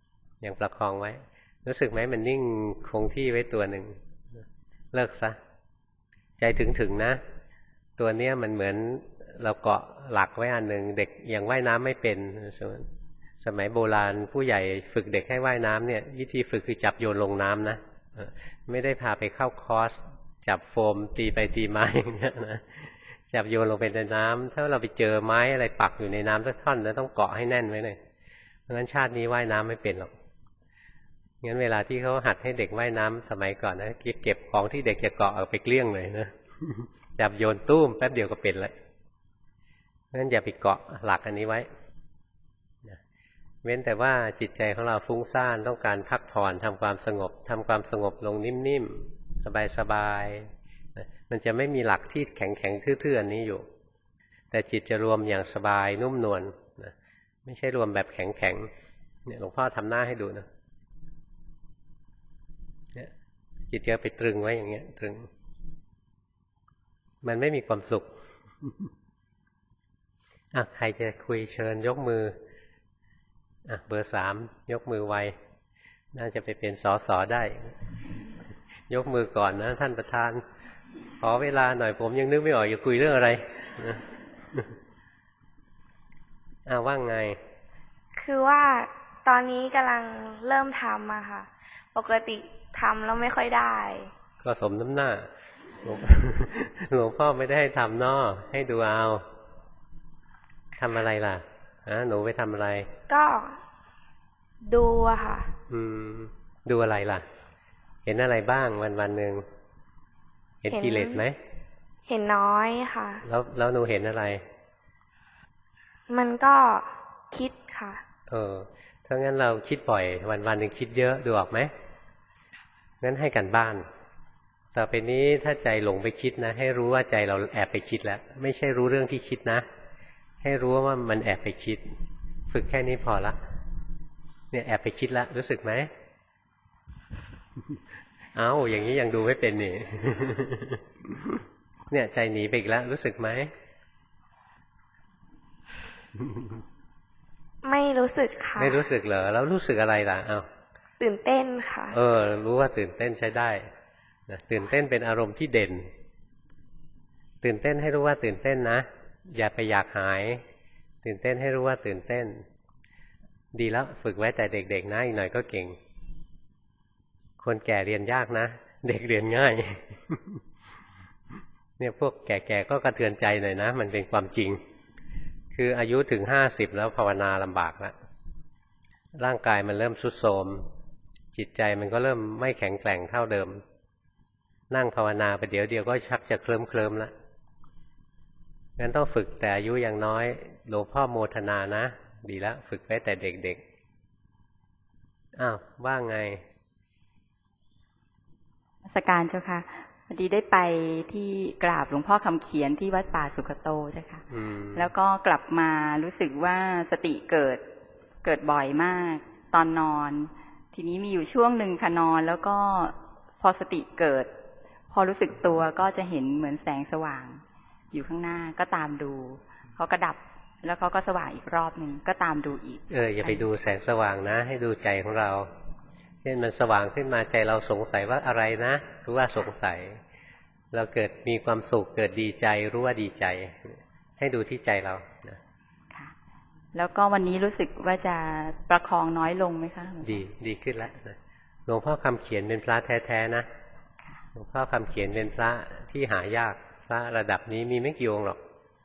รู้สึกไหมมันนิ่งคงที่ไว้ตัวหนึ่งเลิกซะใจถึงนะตัวเนี้ยมันเหมือนเราเกาะหลักไว้อันหนึ่งเด็กยังว่ายน้ำไม่เป็นสมัยโบราณผู้ใหญ่ฝึกเด็กให้ว่ายน้ำเนี่ยวิธีฝึกคือจับโยนลงน้ำนะไม่ได้พาไปเข้าคอร์สจับโฟมตีไปตีมาอย่างเงี้ยนะจับโยนลงไปในน้ำถ้าเราไปเจอไม้อะไรปักอยู่ในน้ำสักท่อนแล้วต้องเกาะให้แน่นไว้เลยเพราะงั้นชาตินี้ว่ายน้ำไม่เป็นหรอกงั้นเวลาที่เขาหัดให้เด็กว่ายน้ำสมัยก่อนนะเก็บของที่เด็กจะเกาะเอาไปเกลี้ยงเลยนะจับโยนตุ้มแป๊บเดียวก็เป็นแล้วงั้นอย่าไปเกาะหลักอันนี้ไว้เว้นแต่ว่าจิตใจของเราฟุ้งซ่านต้องการพักผ่อนทำความสงบลงนิ่มๆสบายๆมันจะไม่มีหลักที่แข็งทื่อๆอันนี้อยู่แต่จิตจะรวมอย่างสบายนุ่มนวลไม่ใช่รวมแบบแข็งเนี่ยหลวงพ่อทำหน้าให้ดูนะเนี่ยจิตจะไปตรึงไว้อย่างเงี้ยตรึงมันไม่มีความสุขใครจะคุยเชิญยกมือเบอร์ 3ยกมือไวน่าจะไปเป็นสสได้ยกมือก่อนนะท่านประธานขอเวลาหน่อยผมยังนึกไม่ออกจะคุยเรื่องอะไรว่างไงคือว่าตอนนี้กำลังเริ่มทำอะค่ะปกติทำแล้วไม่ค่อยได้ก็สมน้ำหน้าหลวงพ่อไม่ได้ให้ทำนอให้ดูเอาทำอะไรล่ะหนูไปทำอะไรก็ดูอะค่ะดูอะไรล่ะเห็นอะไรบ้างวันหนึ่งเห็นกิเลสไหมเห็นน้อยค่ะแล้วหนูเห็นอะไรมันก็คิดค่ะถ้างั้นเราคิดบ่อยวันหนึ่งคิดเยอะดูออกไหมงั้นให้กันบ้านต่อไปนี้ถ้าใจหลงไปคิดนะให้รู้ว่าใจเราแอบไปคิดแล้วไม่ใช่รู้เรื่องที่คิดนะให้รู้ว่ามันแอบไปคิดฝึกแค่นี้พอละเนี่ยแอบไปคิดแล้วรู้สึกไหมอย่างนี้ยังดูไม่เป็นนี่ เนี่ยใจหนีไปอีกแล้วรู้สึกไหมไม่รู้สึกค่ะไม่รู้สึกเหรอแล้วรู้สึกอะไรล่ะตื่นเต้นค่ะรู้ว่าตื่นเต้นใช้ได้ตื่นเต้นเป็นอารมณ์ที่เด่นตื่นเต้นให้รู้ว่าตื่นเต้นนะอย่าไปอยากหายตื่นเต้นให้รู้ว่าตื่นเต้นดีแล้วฝึกไว้แต่เด็กๆนะอีกหน่อยก็เก่งคนแก่เรียนยากนะเด็กเรียนง่าย เนี่ยพวกแก่ๆก็กระเทือนใจหน่อยนะมันเป็นความจริงคืออายุถึง50แล้วภาวนาลำบากแล้วร่างกายมันเริ่มทรุดโทรมจิตใจมันก็เริ่มไม่แข็งแกร่งเท่าเดิมนั่งภาวนาไปเดี๋ยวก็ชักจะเคลิ้มแล้วงั้นต้องฝึกแต่อายุยังน้อยหลวงพ่อโมทนานะดีแล้วฝึกไว้แต่เด็กๆว่าไงสการเจ้าค่ะพอดีได้ไปที่กราบหลวงพ่อคำเขียนที่วัดป่าสุขโตเจ้าค่ะแล้วก็กลับมารู้สึกว่าสติเกิดบ่อยมากตอนนอนทีนี้มีอยู่ช่วงหนึ่งค่ะนอนแล้วก็พอสติเกิดพอรู้สึกตัวก็จะเห็นเหมือนแสงสว่างอยู่ข้างหน้าก็ตามดูเขาก็ดับแล้วเขาก็สว่างอีกรอบหนึ่งก็ตามดูอีกอย่าไปดูแสงสว่างนะให้ดูใจของเราเช่นมันสว่างขึ้นมาใจเราสงสัยว่าอะไรนะรู้ว่าสงสัยเราเกิดมีความสุขเกิดดีใจรู้ว่าดีใจให้ดูที่ใจเราค่ะแล้วก็วันนี้รู้สึกว่าจะประคองน้อยลงไหมคะดีขึ้นแล้วหลวงพ่อคำเขียนเป็นพระแท้ๆนะหลวงพ่อคำเขียนเป็นพระที่หายากพระระดับนี้มีไม่กี่องค์หรอก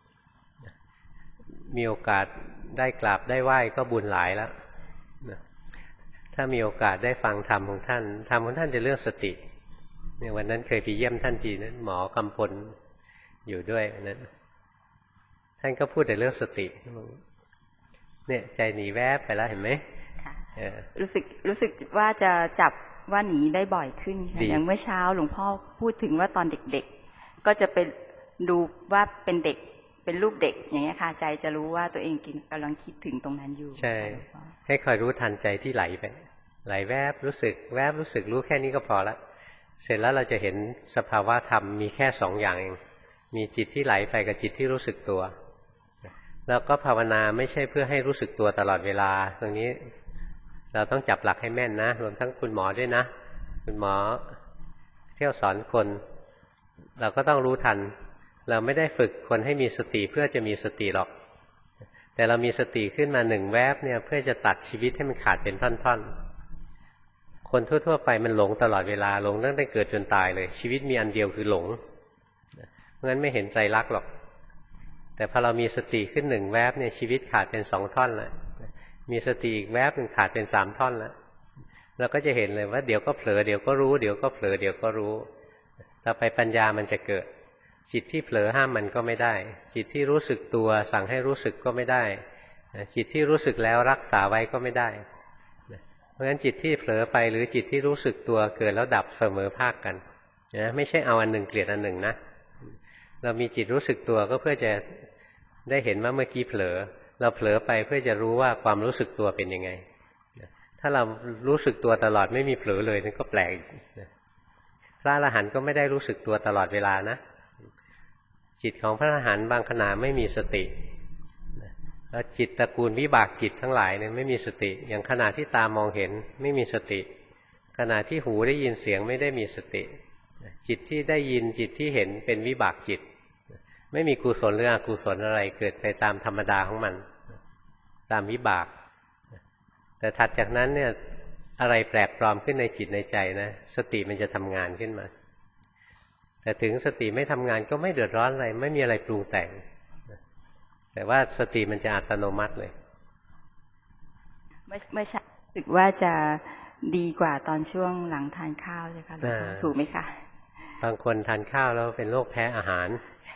มีโอกาสได้กราบได้ไหว้ก็บุญหลายแล้วถ้ามีโอกาสได้ฟังธรรมของท่านจะเรื่องสติเนี่ยวันนั้นเคยไปเยี่ยมท่านทีนั้นหมอกำพลอยู่ด้วยนั้นท่านก็พูดแต่เรื่องสติเนี่ยใจหนีแวบไปแล้วเห็นไหมรู้สึกว่าจะจับว่าหนีได้บ่อยขึ้นอย่างเมื่อเช้าหลวงพ่อพูดถึงว่าตอนเด็กๆก็จะไปดูว่าเป็นเด็กเป็นลูกเด็กอย่างเงี้ยค่ะใจจะรู้ว่าตัวเองกำลังคิดถึงตรงนั้นอยู่ใช่ให้คอยรู้ทันใจที่ไหลไปไหลแวบรู้สึกแวบรู้สึกรู้แค่นี้ก็พอละเสร็จแล้วเราจะเห็นสภาวะธรรมมีแค่2อย่างเองมีจิตที่ไหลไปกับจิตที่รู้สึกตัวแล้วก็ภาวนาไม่ใช่เพื่อให้รู้สึกตัวตลอดเวลาตรงนี้เราต้องจับหลักให้แม่นนะรวมทั้งคุณหมอด้วยนะคุณหมอเที่ยวสอนคนเราก็ต้องรู้ทันเราไม่ได้ฝึกคนให้มีสติเพื่อจะมีสติหรอกแต่เรามีสติขึ้นมา1แวบเนี่ยเพื่อจะตัดชีวิตให้มันขาดเป็นท่อนๆคนทั่วๆไปมันหลงตลอดเวลาหลงตั้งแต่เกิดจนตายเลยชีวิตมีอันเดียวคือหลงเพราะงั้นไม่เห็นไตรลักษณ์หรอกแต่พอเรามีสติขึ้น1แวบเนี่ยชีวิตขาดเป็น2ท่อนแล้วมีสติอีกแวบนึงขาดเป็น3ท่อนแล้วเราก็จะเห็นเลยว่าเดี๋ยวก็เผลอเดี๋ยวก็รู้เดี๋ยวก็เผลอเดี๋ยวก็รู้ต่อไปปัญญามันจะเกิดจิตที่เผลอห้ามมันก็ไม่ได้จิตที่รู้สึกตัวสั่งให้รู้สึกก็ไม่ได้จิตที่รู้สึกแล้วรักษาไว้ก็ไม่ได้เพราะฉะนั้นจิตที่เผลอไปหรือจิตที่รู้สึกตัวเกิดแล้วดับเสมอภาคกันนะไม่ใช่เอาอันหนึ่งเกลียดอันหนึ่งนะเรามีจิตรู้สึกตัวก็เพื่อจะได้เห็นว่าเมื่อกี้เผลอเราเผลอไปเพื่อจะรู้ว่าความรู้สึกตัวเป็นยังไงถ้าเรารู้สึกตัวตลอดไม่มีเผลอเลยนั่นก็แปลกพระอรหันต์ก็ไม่ได้รู้สึกตัวตลอดเวลานะจิตของพระอรหันต์บางขณะไม่มีสติแล้วจิตตระกูลวิบากจิตทั้งหลายเนี่ยไม่มีสติอย่างขณะที่ตามองเห็นไม่มีสติขณะที่หูได้ยินเสียงไม่ได้มีสติจิตที่ได้ยินจิตที่เห็นเป็นวิบากจิตไม่มีกุศลหรืออกุศลอะไรเกิดไปตามธรรมดาของมันตามวิบากแต่ถัดจากนั้นเนี่ยอะไรแปลกปลอมขึ้นในจิตในใจนะสติมันจะทำงานขึ้นมาแต่ถึงสติไม่ทำงานก็ไม่เดือดร้อนอะไรไม่มีอะไรปรุงแต่งแต่ว่าสติมันจะอัตโนมัติเลยไม่ใช่รู้สึกว่าจะดีกว่าตอนช่วงหลังทานข้าวใช่ไหมคะถูกไหมคะบางคนทานข้าวแล้วเป็นโรคแพ้อาหาร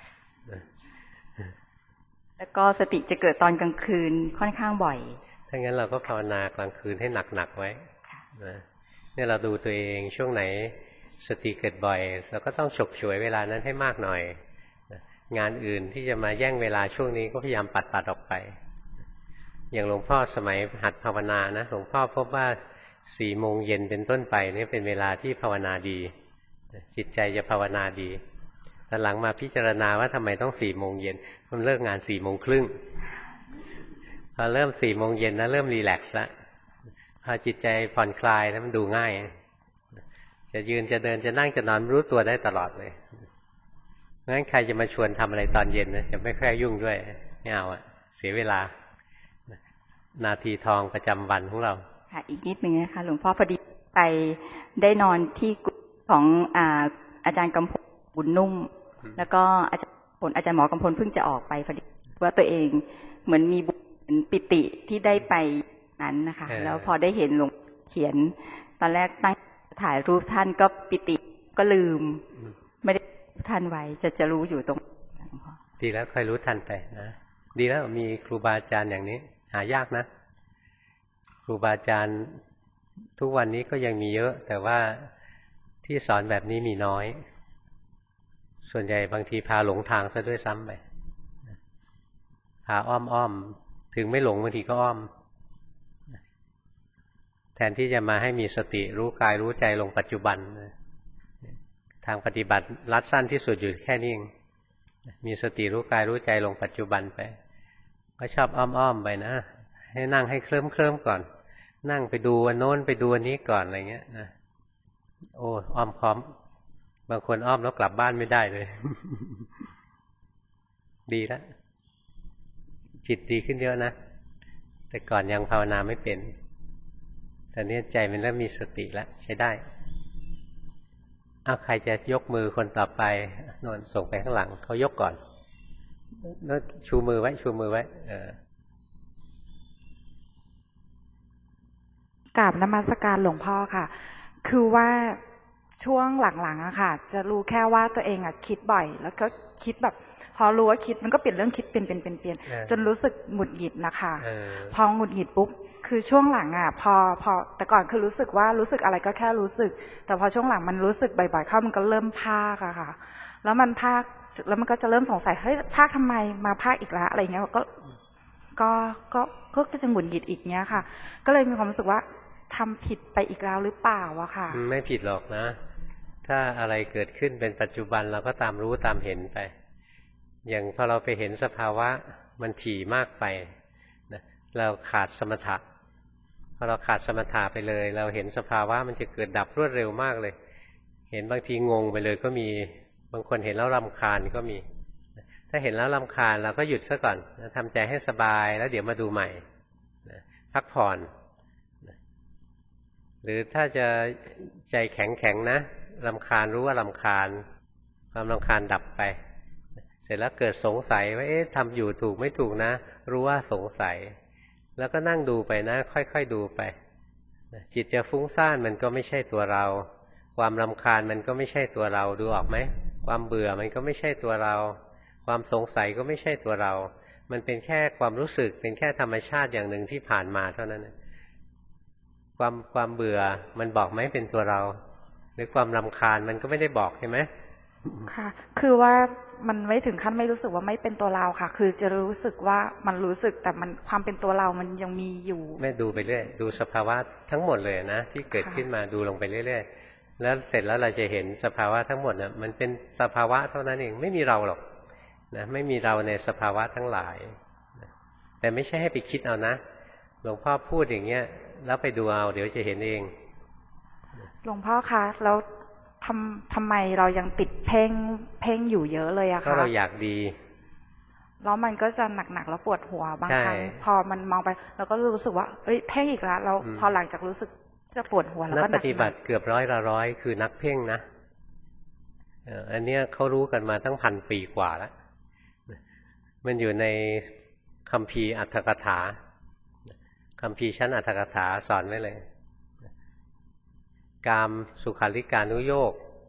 แล้วก็สติจะเกิดตอนกลางคืนค่อนข้างบ่อยถ้างั้นเราก็ภาวนากลางคืนให้หนักๆไว้เนี่ยเราดูตัวเองช่วงไหนสติเกิดบ่อยเราก็ต้องฉกฉวยเวลานั้นให้มากหน่อยงานอื่นที่จะมาแย่งเวลาช่วงนี้ก็พยายามปัดออกไปอย่างหลวงพ่อสมัยหัดภาวนานะหลวงพ่อพบว่า4 โมงเย็นเป็นต้นไปนี่เป็นเวลาที่ภาวนาดีจิตใจจะภาวนาดีแต่หลังมาพิจารณาว่าทำไมต้อง4 โมงเย็นมันเลิกงาน4 โมงครึ่งพอเริ่ม4 โมงเย็นนะเริ่มรีแลกซ์แล้วพอจิตใจผ่อนคลายแล้วมันดูง่ายจะยืนจะเดินจะนั่งจะนอนรู้ตัวได้ตลอดเลยงั้นใครจะมาชวนทำอะไรตอนเย็นนะจะไม่ค่อยยุ่งด้วยไม่เอาอะเสียเวลานาทีทองประจำวันของเราค่ะอีกนิดนึงนะคะหลวงพ่อพอดีไปได้นอนที่ของอาจารย์กำพลบุญนุ่มแล้วก็อาจารย์หมอกำพลเพิ่งจะออกไปพอดีว่าตัวเองเหมือนมีบุญปิติที่ได้ไปนั้นนะคะแล้วพอได้เห็นหลวงเขียนตอนแรกตั้งถ่ายรูปท่านก็ปิติก็ลืมไม่ได้ท่านไว้จะรู้อยู่ตรงดีแล้วค่อยรู้ทันไปนะดีแล้วมีครูบาอาจารย์อย่างนี้หายากนะครูบาอาจารย์ทุกวันนี้ก็ยังมีเยอะแต่ว่าที่สอนแบบนี้มีน้อยส่วนใหญ่บางทีพาหลงทางซะด้วยซ้ำไปพาอ้อมถึงไม่หลงบางทีก็อ้อมแทนที่จะมาให้มีสติรู้กายรู้ใจลงปัจจุบันทางปฏิบัติรัดสั้นที่สุดอยู่แค่นี้เองมีสติรู้กายรู้ใจลงปัจจุบันไปก็ชอบอ้อมไปนะให้นั่งให้เคลิ้มก่อนนั่งไปดูอันโน้นไปดูอันนี้ก่อนอะไรเงี้ยนะโอ้อ้อมพร้อมบางคนอ้อมแล้วกลับบ้านไม่ได้เลย ดีแล้วจิตดีขึ้นเยอะนะแต่ก่อนยังภาวนาไม่เป็นแต่นี้ใจมันเริ่มมีสติแล้วใช้ได้ใครจะยกมือคนต่อไปโน่นส่งไปข้างหลังเขายกก่อนแล้วชูมือไว้กราบนมัสการหลวงพ่อค่ะคือว่าช่วงหลังๆอะค่ะจะรู้แค่ว่าตัวเองอะคิดบ่อยแล้วก็คิดแบบพอรู้ว่าคิดมันก็เปลี่ยนเรื่องคิดเปลี่ยนจนรู้สึกหงุดหงิดนะคะพอหงุดหงิดปุ๊บคือช่วงหลังอะพอแต่ก่อนคือรู้สึกอะไรก็แค่รู้สึกแต่พอช่วงหลังมันรู้สึกบ่อยๆเข้ามันก็เริ่มพากอะค่ะแล้วมันพากแล้วมันก็จะเริ่มสงสัยเฮ้ยพากทำไมมาพากอีกแล้วอะไรเงี้ยก็จะหงุดหงิดอีกเนี้ยค่ะก็เลยมีความรู้สึกว่าทำผิดไปอีกแล้วหรือเปล่าอะค่ะไม่ผิดหรอกนะถ้าอะไรเกิดขึ้นเป็นปัจจุบันเราก็ตามรู้ตามเห็นไปอย่างพอเราไปเห็นสภาวะมันถี่มากไปนะเราขาดสมถะพอเราขาดสมถะไปเลยเราเห็นสภาวะมันจะเกิดดับรวดเร็วมากเลยเห็นบางทีงงไปเลยก็มีบางคนเห็นแล้วรำคาญก็มีถ้าเห็นแล้วรำคาญเราก็หยุดซะก่อนทำใจให้สบายแล้วเดี๋ยวมาดูใหม่พักผ่อนหรือถ้าจะใจแข็งนะรำคาญรู้ว่ารำคาญความรำคาญดับไปเสร็จแล้วเกิดสงสัยว่าทำอยู่ถูกไม่ถูกนะรู้ว่าสงสัยแล้วก็นั่งดูไปนะค่อยๆดูไปจิตจะฟุ้งซ่านมันก็ไม่ใช่ตัวเราความรำคาญมันก็ไม่ใช่ตัวเราดูออกไหมความเบื่อมันก็ไม่ใช่ตัวเราความสงสัยก็ไม่ใช่ตัวเรามันเป็นแค่ความรู้สึกเป็นแค่ธรรมชาติอย่างหนึ่งที่ผ่านมาเท่านั้นความเบื่อมันบอกไหมเป็นตัวเราหรือความรำคาญมันก็ไม่ได้บอกใช่ไหมค่ะคือว่ามันไม่ถึงขั้นไม่รู้สึกว่าไม่เป็นตัวเราค่ะคือจะรู้สึกว่ามันรู้สึกแต่มันความเป็นตัวเรามันยังมีอยู่ไม่ดูไปเรื่อยดูสภาวะทั้งหมดเลยนะที่เกิดขึ้นมาดูลงไปเรื่อยๆแล้วเสร็จแล้วเราจะเห็นสภาวะทั้งหมดนะมันเป็นสภาวะเท่านั้นเองไม่มีเราหรอกนะไม่มีเราในสภาวะทั้งหลายแต่ไม่ใช่ให้ไปคิดเอานะหลวงพ่อพูดอย่างเงี้ยแล้วไปดูเอาเดี๋ยวจะเห็นเองหลวงพ่อคะแล้วทำไมเรายังติดเพ่งอยู่เยอะเลยอะคะก็เราอยากดีแล้วมันก็จะหนักๆแล้วปวดหัวบางครั้งพอมันมองไปเราก็รู้สึกว่าเอ้ยเพ่งอีกแล้วแล้วพอหลังจากรู้สึกจะปวดหัวแล้วก็นักปฏิบัติเกือบร้อยคือนักเพ่งนะอันนี้เขารู้กันมาตั้ง1,000 ปีกว่าแล้วมันอยู่ในคัมภีร์อรรถกถาคัมภีร์ชั้นอรรถกถาสอนไว้เลยกามสุขาริการุโยค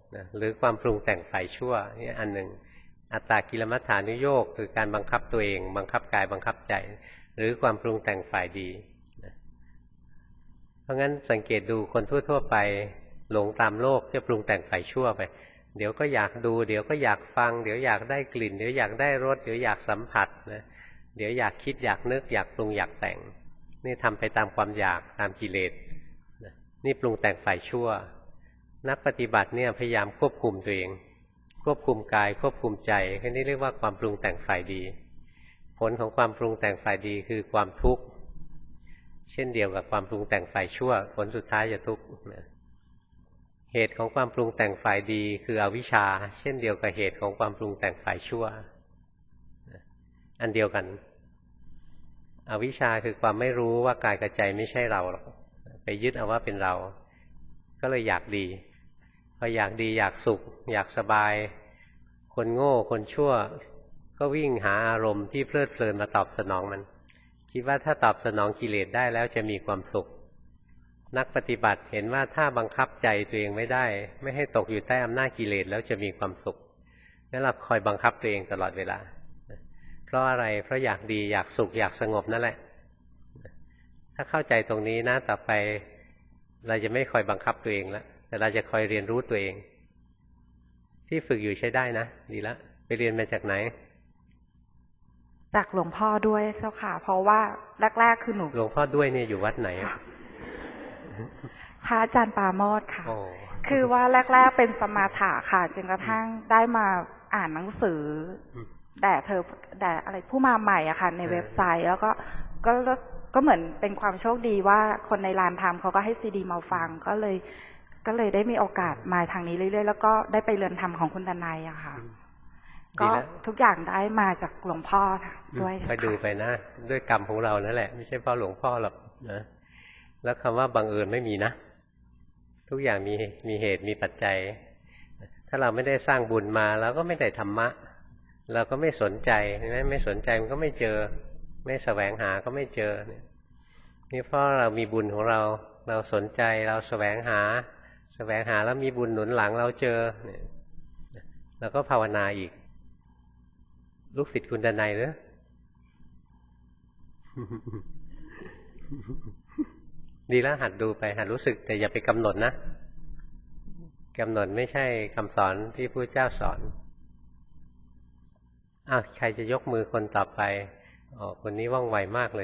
นะหรือความปรุงแต่งฝ่ายชั่วนี่อันหนึ่งอัตตากิลมัฏฐานุโยคคือการบังคับตัวเองบังคับกายบังคับใจหรือความปรุงแต่งฝ่ายดีนะเพราะงั้นสังเกตดูคนทั่วๆไปหลงตามโลกจะปรุงแต่งฝ่ายชั่วไปเดี๋ยวก็อยากดูเดี๋ยวก็อยากฟังเดี๋ยวอยากได้กลิ่นเดี๋ยวอยากได้รสเดี๋ยวอยากสัมผัสนะเดี๋ยวอยากคิดอยากนึกอยากปรุงอยากแต่งนี่ทำไปตามความอยากตามกิเลสนะนี่ปรุงแต่งฝ่ายชั่วนักปฏิบัติเนี่ยพยายามควบคุมตัวเองควบคุมกายควบคุมใจแค่นี้เรียกว่าความปรุงแต่งฝ่ายดีผลของความปรุงแต่งฝ่ายดีคือความทุกข์เช่นเดียวกับความปรุงแต่งฝ่ายชั่วผลสุดท้ายจะทุกข์นะเหตุของความปรุงแต่งฝ่ายดีคืออวิชชาเช่นเดียวกับเหตุของความปรุงแต่งฝ่ายชั่วอันเดียวกันอวิชชาคือความไม่รู้ว่ากายกับใจไม่ใช่เราหรอกไปยึดเอาว่าเป็นเราก็เลยอยากดีพออยากดีอยากสุขอยากสบายคนโง่คนชั่วก็วิ่งหาอารมณ์ที่เพลิดเพลินมาตอบสนองมันคิดว่าถ้าตอบสนองกิเลสได้แล้วจะมีความสุขนักปฏิบัติเห็นว่าถ้าบังคับใจตัวเองไม่ได้ไม่ให้ตกอยู่ใต้อำนาจกิเลสแล้วจะมีความสุขงั้นเราคอยบังคับตัวเองตลอดเวลาเพราะอะไรเพราะอยากดีอยากสุขอยากสงบนั่นแหละถ้าเข้าใจตรงนี้นะต่อไปเราจะไม่คอยบังคับตัวเองแล้วแต่เราจะคอยเรียนรู้ตัวเองที่ฝึกอยู่ใช้ได้นะดีละไปเรียนมาจากไหนจากหลวงพ่อด้วยเจ้าค่ะเพราะว่าแรกๆคือหนูหลวงพ่อด้วยเนี่ยอยู่วัดไหนพระอาจารย์ปาโมทค่ะคือว่าแรกๆเป็นสมาถะค่ะจนกระทั่งได้มาอ่านหนังสือแต่อะไรผู้มาใหม่อะค่ะในเว็บไซต์แล้วก็เหมือนเป็นความโชคดีว่าคนในลานธรรมเขาก็ให้ซีดีมาฟังก็เลยได้มีโอกาสมาทางนี้เรื่อยๆแล้วก็ได้ไปเรียนธรรมของคุณดนัยอะค่ะก็ทุกอย่างได้มาจากหลวงพ่อด้วยไปดูไปนะด้วยกรรมของเรานั่นแหละไม่ใช่เพราะหลวงพ่อหรอกนะแล้วคำว่าบังเอิญไม่มีนะทุกอย่างมีเหตุมีปัจจัยถ้าเราไม่ได้สร้างบุญมาเราก็ไม่ได้ธรรมะเราก็ไม่สนใจไม่สนใจมันก็ไม่เจอไม่แสวงหาก็ไม่เจอนี่เพราะเรามีบุญของเราสนใจเราแสวงหาแล้วมีบุญหนุนหลังเราเจอเราก็ภาวนาอีกลูกศิษย์คุณดนัยหรือดีแล้วหัดดูไปหัดรู้สึกแต่อย่าไปกำหนดนะกำหนดไม่ใช่คำสอนที่พระเจ้าสอนใครจะยกมือคนต่อไปคนนี้ว่องไวมากเลย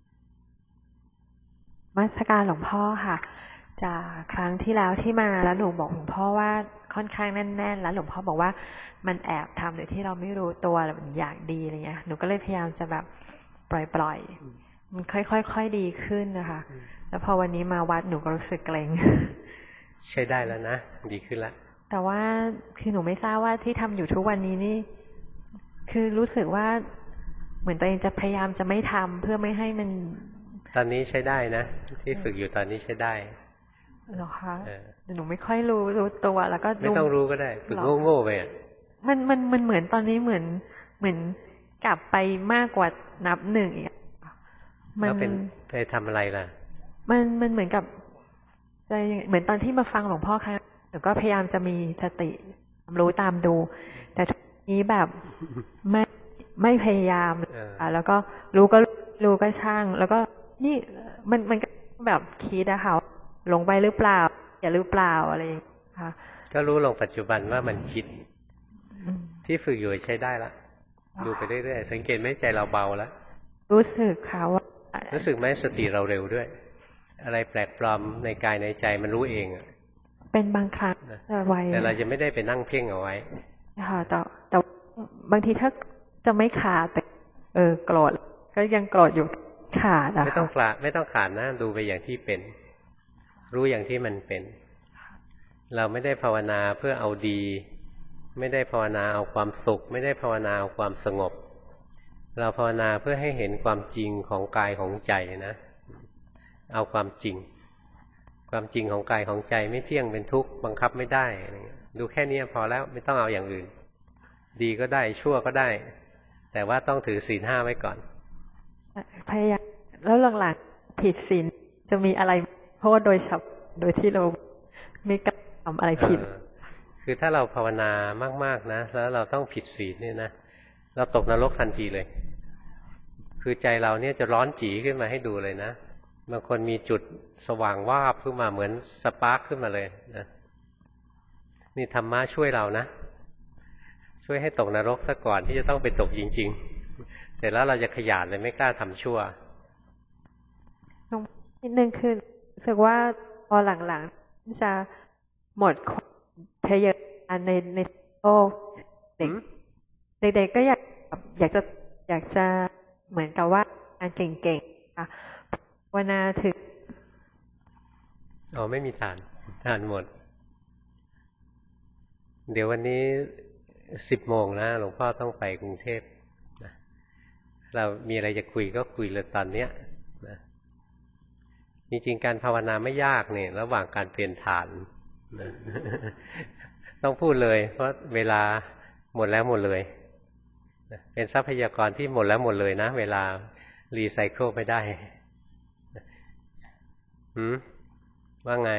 นมัสการหลวงพ่อค่ะจากครั้งที่แล้วที่มาแล้วหนูบอกหลวงพ่อว่าค่อนข้างแน่นๆแล้วหลวงพ่อบอกว่ามันแอบทำโดยที่เราไม่รู้ตัวแล้วมันอยากดีอะไรเงี้ยหนูก็เลยพยายามจะแบบปล่อยมันค่อยๆดีขึ้นนะคะแล้วพอวันนี้มาวัดหนูก็รู้สึกเกรงใช้ได้แล้วนะดีขึ้นแล้วแต่ว่าคือหนูไม่ทราบว่าที่ทำอยู่ทุกวันนี้นี่คือรู้สึกว่าเหมือนตัวเองจะพยายามจะไม่ทำเพื่อไม่ให้มันตอนนี้ใช้ได้นะที่ฝึกอยู่ตอนนี้ใช้ได้เหรอคะหนูไม่ค่อยรู้ตัวแล้วก็ไม่ต้องรู้ก็ได้ฝึกโง่ๆไปมันเหมือนตอนนี้เหมือนกลับไปมากกว่านับหนึ่งอีกมันเป็นไปทำอะไรล่ะมันเหมือนกับเหมือนตอนที่มาฟังหลวงพ่อค่ะหนูก็พยายามจะมีสติรู้ตามดูแต่ทุกนี้แบบไม่พยายามแล้วก็รู้ก็ช่างแล้วก็นี่มันก็แบบคิดนะคะลงไปหรือเปล่าอย่าหรือเปล่าอะไรอย่างเงี้ยค่ะก็รู้ลงปัจจุบันว่ามันคิดที่ฝึกอยู่ใช้ได้ละดูไปเรื่อยๆสังเกตไหมใจเราเบาแล้วรู้สึกค่ะว่ารู้สึกไหมสติเราเร็วด้วยอะไรแปลกปลอมในกายในใจมันรู้เองเป็นบางครั้งแต่เราจะไม่ได้ไปนั่งเพ่งเอาไว้ค่ะแต่บางทีถ้าจะไม่ขาดแต่โกรธก็ยังโกรธอยู่ขาดไม่ต้องขาดนะดูไปอย่างที่เป็นรู้อย่างที่มันเป็นเราไม่ได้ภาวนาเพื่อเอาดีไม่ได้ภาวนาเอาความสุขไม่ได้ภาวนาเอาความสงบเราภาวนาเพื่อให้เห็นความจริงของกายของใจนะเอาความจริงของกายของใจไม่เที่ยงเป็นทุกข์บังคับไม่ได้ดูแค่นี้พอแล้วไม่ต้องเอาอย่างอื่นดีก็ได้ชั่วก็ได้แต่ว่าต้องถือศีล 5ไว้ก่อนพยายามแล้วหลังๆผิดศีลจะมีอะไรโทษโดยที่เราไม่กล้าทำอะไรผิดคือถ้าเราภาวนามากๆนะแล้วเราต้องผิดศีลเนี่ยนะเราตกนรกทันทีเลยคือใจเราเนี่ยจะร้อนจี๋ขึ้นมาให้ดูเลยนะบางคนมีจุดสว่างวาบขึ้นมาเหมือนสปาร์คขึ้นมาเลยนะนี่ธรรมะช่วยเรานะช่วยให้ตกนรกซะก่อนที่จะต้องไปตกจริงๆเสร็จแล้วเราจะขยันเลยไม่กล้าทำชั่วนิดนึงคือรู้สึกว่าพอหลังๆจะหมดทะเยอในโลกเด็กๆก็อยากจะเหมือนกับว่าการเก่งๆค่ะภาวนาถึงไม่มีทานหมดเดี๋ยววันนี้10 โมงนะหลวงพ่อต้องไปกรุงเทพเรามีอะไรจะคุยก็คุยเลยตอนเนี้ยนะจริงๆการภาวนาไม่ยากเนี่ยระหว่างการเปลี่ยนฐานนะต้องพูดเลยเพราะเวลาหมดแล้วหมดเลยเป็นทรัพยากรที่หมดแล้วหมดเลยนะเวลารีไซเคิลไม่ได้ว่าไง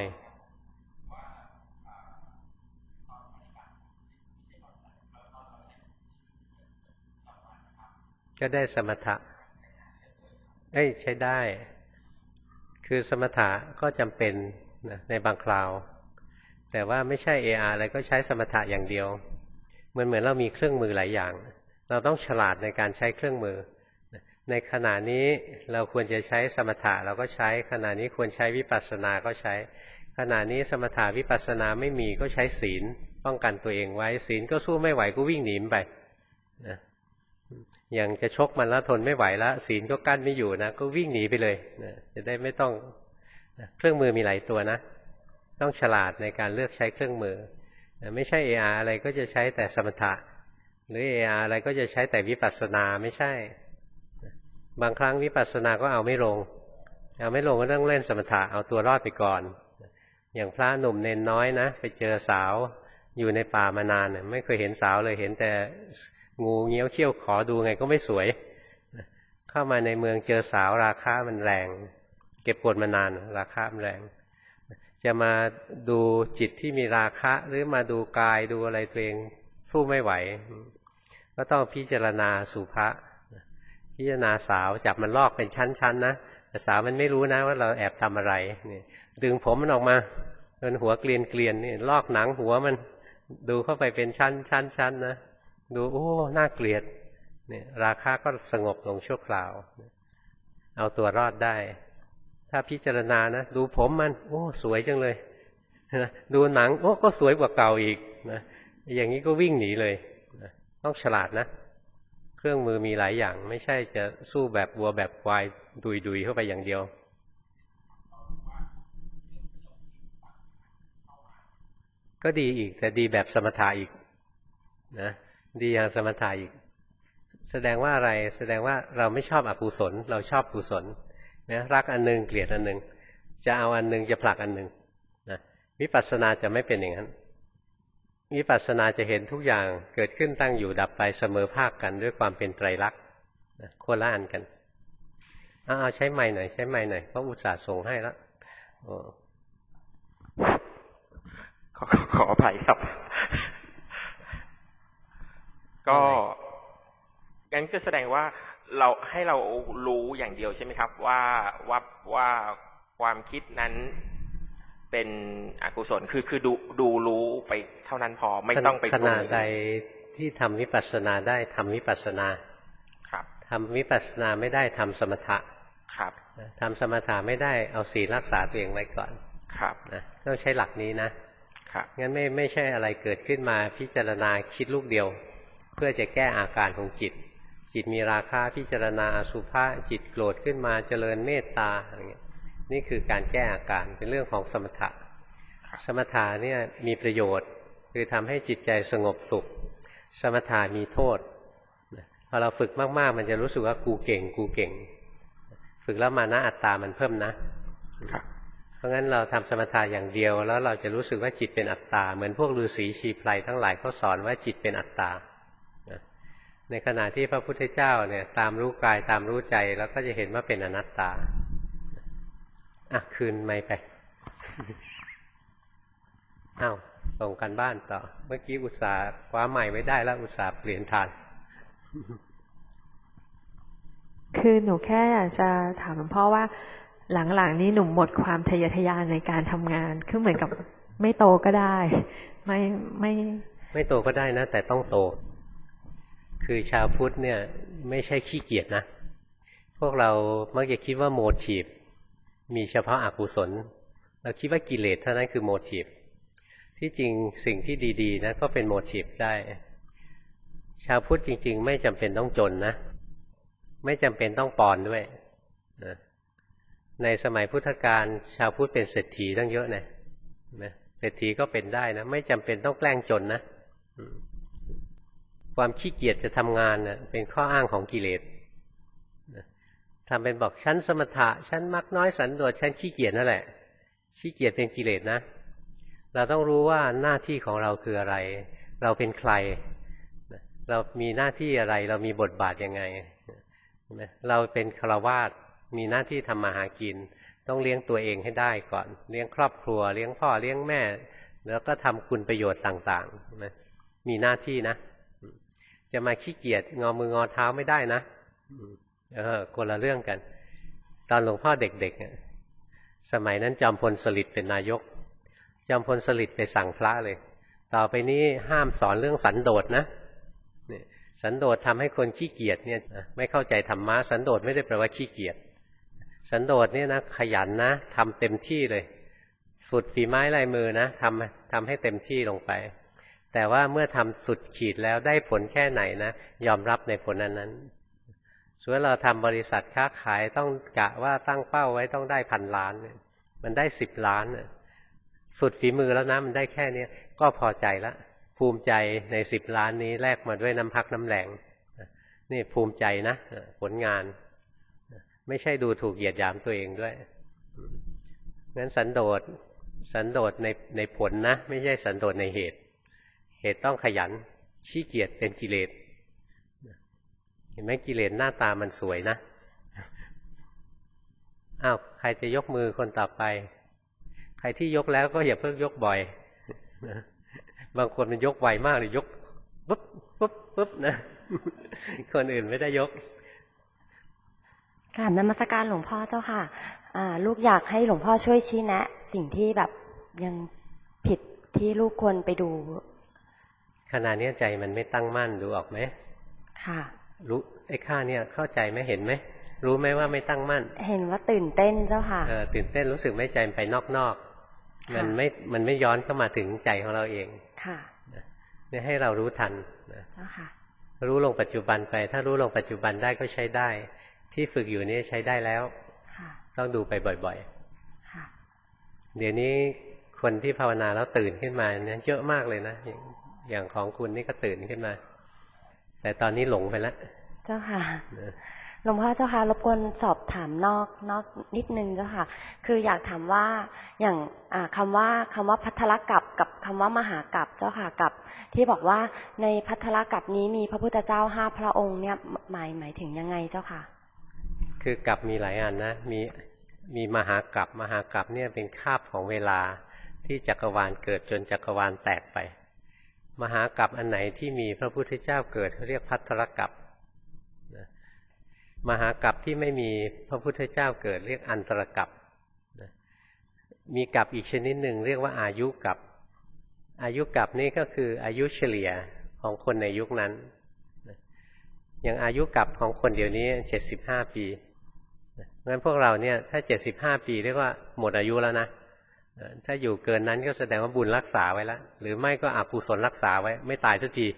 ก็ได้สมถะใช้ได้คือสมถะก็จำเป็นนะในบางคราวแต่ว่าไม่ใช่อะไรก็ใช้สมถะอย่างเดียวเหมือนเรามีเครื่องมือหลายอย่างเราต้องฉลาดในการใช้เครื่องมือในขณะนี้เราควรจะใช้สมถะเราก็ใช้ขณะนี้ควรใช้วิปัสสนาก็ใช้ขณะนี้สมถะวิปัสสนาไม่มีก็ใช้ศีลป้องกันตัวเองไว้ศีลก็สู้ไม่ไหวก็วิ่งหนีไปนะอย่างจะชกมันแล้วทนไม่ไหวแล้วศีลก็กั้นไม่อยู่นะก็วิ่งหนีไปเลยนะจะได้ไม่ต้องเครื่องมือมีหลายตัวนะต้องฉลาดในการเลือกใช้เครื่องมือไม่ใช่อะไรก็จะใช้แต่สมถะหรืออะไรก็จะใช้แต่วิปัสสนาไม่ใช่บางครั้งวิปัสสนาก็เอาไม่ลงก็ต้องเล่นสมถะเอาตัวรอดไปก่อนอย่างพระหนุ่มเนนน้อยนะไปเจอสาวอยู่ในป่ามานานไม่เคยเห็นสาวเลยเห็นแต่งูเงี้ยวเขี้ยวขอดูไงก็ไม่สวยเข้ามาในเมืองเจอสาวราคามันแรงเก็บกดมานานราคามันแรงจะมาดูจิตที่มีราคะหรือมาดูกายดูอะไรตัวเองสู้ไม่ไหวก็ต้องพิจารณาสุภะพิจารณาสาวจับมันลอกเป็นชั้นๆนะแต่สาวมันไม่รู้นะว่าเราแอบทำอะไรนี่ดึงผมมันออกมาจนหัวเกลียนนี่ลอกหนังหัวมันดูเข้าไปเป็นชั้นนะดูน่าเกลียดเนี่ยราคะก็สงบลงชั่วคราวเอาตัวรอดได้ถ้าพิจารณานะดูผมมันสวยจังเลยดูหนังก็สวยกว่าเก่าอีกนะอย่างนี้ก็วิ่งหนีเลยต้องฉลาดนะเครื่องมือมีหลายอย่างไม่ใช่จะสู้แบบวัวแบบควายดุยเข้าไปอย่างเดียวก็ดีอีกแต่ดีแบบสมถะอีกนะดีอย่างสมถะอีกแสดงว่าอะไรแสดงว่าเราไม่ชอบอกุศลเราชอบกุศลนะรักอันนึงเกลียดอันนึงจะเอาอันนึงจะผลักอันนึงนะวิปัสสนาจะไม่เป็นอย่างนั้นวิปัสสนาจะเห็นทุกอย่างเกิดขึ้นตั้งอยู่ดับไปเสมอภาคกันด้วยความเป็นไตรลักษณ์คนละอันกันเอาใช้ไมค์หน่อยใช้ไมค์หน่อยเพราะอุตส่าห์ส่งให้แล้วขออภัยครับก็งั้นก็แสดงว่าเราให้เรารู้อย่างเดียวใช่ไหมครับว่าความคิดนั้นเป็นอกุศลคือดูรู้ไปเท่านั้นพอไม่ต้องไปขณะใดที่ทำวิปัสสนาได้ทำวิปัสสนาครับทำวิปัสสนาไม่ได้ทำสมถะครับทำสมถะไม่ได้เอาศีลรักษาตัวเองไว้ก่อนครับนะต้องใช้หลักนี้นะครับงั้นไม่ใช่อะไรเกิดขึ้นมาพิจารณาคิดลูกเดียวเพื่อจะแก้อาการของจิตมีราคะพิจารณาอสุภะจิตโกรธขึ้นมาเจริญเมตตาอะไรเงี้ยนี่คือการแก้อาการเป็นเรื่องของสมถะสมถะเนี่ยมีประโยชน์คือทำให้จิตใจสงบสุขสมถะมีโทษพอเราฝึกมากๆมันจะรู้สึกว่ากูเก่งฝึกแล้วมานะอัตตามันเพิ่มนะเพราะงั้นเราทำสมถะอย่างเดียวแล้วเราจะรู้สึกว่าจิตเป็นอัตตาเหมือนพวกฤาษีชีไพรทั้งหลายเขาสอนว่าจิตเป็นอัตตาในขณะที่พระพุทธเจ้าเนี่ยตามรู้กายตามรู้ใจแล้วก็จะเห็นว่าเป็นอนัตตาคืนไม่ไปอ้าวส่งกันบ้านต่อเมื่อกี้อุตส่าห์คว้าใหม่ไว้ได้แล้วอุตส่าห์เปลี่ยนทานคือหนูแค่อยากจะถามหลวงพ่อว่าหลังๆนี้หนูหมดความทะเยอทะยานในการทำงานคือเหมือนกับไม่โตก็ได้ไม่โตก็ได้นะแต่ต้องโตคือชาวพุทธเนี่ยไม่ใช่ขี้เกียจนะพวกเรามักจะคิดว่าโมทีฟมีเฉพาะอกุศลเราคิดว่ากิเลสเท่านั้นคือโมทีฟที่จริงสิ่งที่ดีๆนะก็เป็นโมทีฟได้ชาวพุทธจริงๆไม่จำเป็นต้องจนนะไม่จำเป็นต้องปอนด้วยนะในสมัยพุทธกาลชาวพุทธเป็นเศรษฐีตั้งเยอะนะเศรษฐีก็เป็นได้นะไม่จำเป็นต้องแกล้งจนนะความขี้เกียจจะทำงานนะเป็นข้ออ้างของกิเลสทำเป็นบอกฉันสมถะฉันมักน้อยสันโดษฉันขี้เกียจนั่นแหละขี้เกียจเป็นกิเลสนะเราต้องรู้ว่าหน้าที่ของเราคืออะไรเราเป็นใครเรามีหน้าที่อะไรเรามีบทบาทยังไงเราเป็นฆราวาสมีหน้าที่ทำมาหากินต้องเลี้ยงตัวเองให้ได้ก่อนเลี้ยงครอบครัวเลี้ยงพ่อเลี้ยงแม่แล้วก็ทำคุณประโยชน์ต่างๆมีหน้าที่นะจะมาขี้เกียจงอมืองอเท้าไม่ได้นะคนละเรื่องกันตอนหลวงพ่อเด็กๆสมัยนั้นจอมพลสฤษดิ์เป็นนายกจอมพลสฤษดิ์ไปสั่งพระเลยต่อไปนี้ห้ามสอนเรื่องสันโดษนะสันโดษทำให้คนขี้เกียจเนี่ยไม่เข้าใจธรรมะสันโดษไม่ได้แปลว่าขี้เกียจสันโดษเนี่ยนะขยันนะทำเต็มที่เลยสุดฝีไม้ลายมือนะทำให้เต็มที่ลงไปแต่ว่าเมื่อทำสุดขีดแล้วได้ผลแค่ไหนนะยอมรับในผลนั้นส่วนเราทำบริษัทค้าขายต้องกะว่าตั้งเป้าไว้ต้องได้1,000 ล้านมันได้10 ล้านสุดฝีมือแล้วนะมันได้แค่นี้ก็พอใจละภูมิใจใน10 ล้านนี้แลกมาด้วยน้ำพักน้ำแรงนี่ภูมิใจนะผลงานไม่ใช่ดูถูกเหยียดหยามตัวเองด้วยงั้นสันโดษในผลนะไม่ใช่สันโดษในเหตุต้องขยันขี้เกียจเป็นกิเลสเห็นไหมกิเลสหน้าตามันสวยนะอ้าวใครจะยกมือคนต่อไปใครที่ยกแล้วก็อย่าเพิ่งยกบ่อยบางคนมันยกไวมากเลยยกปุ๊บปุ๊บปุ๊บนะคนอื่นไม่ได้ยกกราบนมัสการหลวงพ่อเจ้าค่ะลูกอยากให้หลวงพ่อช่วยชี้แนะสิ่งที่แบบยังผิดที่ลูกควรไปดูขณะนี้ใจมันไม่ตั้งมั่นดูออกไหมค่ะรู้ไอ้ข้าเนี่ยเข้าใจไหมเห็นไหมรู้ไหมว่าไม่ตั้งมั่นเห็นว่าตื่นเต้นเจ้าค่ะตื่นเต้นรู้สึกไม่ใจไปนอกมันไม่ย้อนเข้ามาถึงใจของเราเองค่ะเนี่ยให้เรารู้ทันเจ้าค่ะรู้ลงปัจจุบันไปถ้ารู้ลงปัจจุบันได้ก็ใช้ได้ที่ฝึกอยู่นี่ใช้ได้แล้วต้องดูไปบ่อยๆเดี๋ยวนี้คนที่ภาวนาแล้วตื่นขึ้นมาเนี่ยเยอะมากเลยนะอย่างของคุณนี่ก็ตื่นขึ้นมาแต่ตอนนี้หลงไปแล้วเจ้าค่ะหลวงพ่อเจ้าค่ะรบกวนสอบถามนอกนิดนึงเจ้าค่ะคืออยากถามว่าอย่างคำว่าภัทรกัปกับคำว่ามหากัปเจ้าค่ะกับที่บอกว่าในภัทรกัปนี้มีพระพุทธเจ้า5 พระองค์เนี่ยหมายถึงยังไงเจ้าค่ะคือกัปมีหลายอันนะมีมหากัปเนี่ยเป็นคาบของเวลาที่จักรวาลเกิดจนจักรวาลแตกไปมหากัปอันไหนที่มีพระพุทธเจ้าเกิดเรียกภัทรกัปมหากัปที่ไม่มีพระพุทธเจ้าเกิดเรียกอันตรกัปมีกัปอีกชนิดหนึ่งเรียกว่าอายุกัปอายุกัปนี่ก็คืออายุเฉลี่ยของคนในยุคนั้นอย่างอายุกัปของคนเดี๋ยวนี้75 ปีงั้นพวกเราเนี่ยถ้า75 ปีเรียกว่าหมดอายุแล้วนะถ้าอยู่เกินนั้นก็แสดงว่าบุญรักษาไว้แล้วหรือไม่ก็อกุศลรักษาไว้ไม่ตายสักที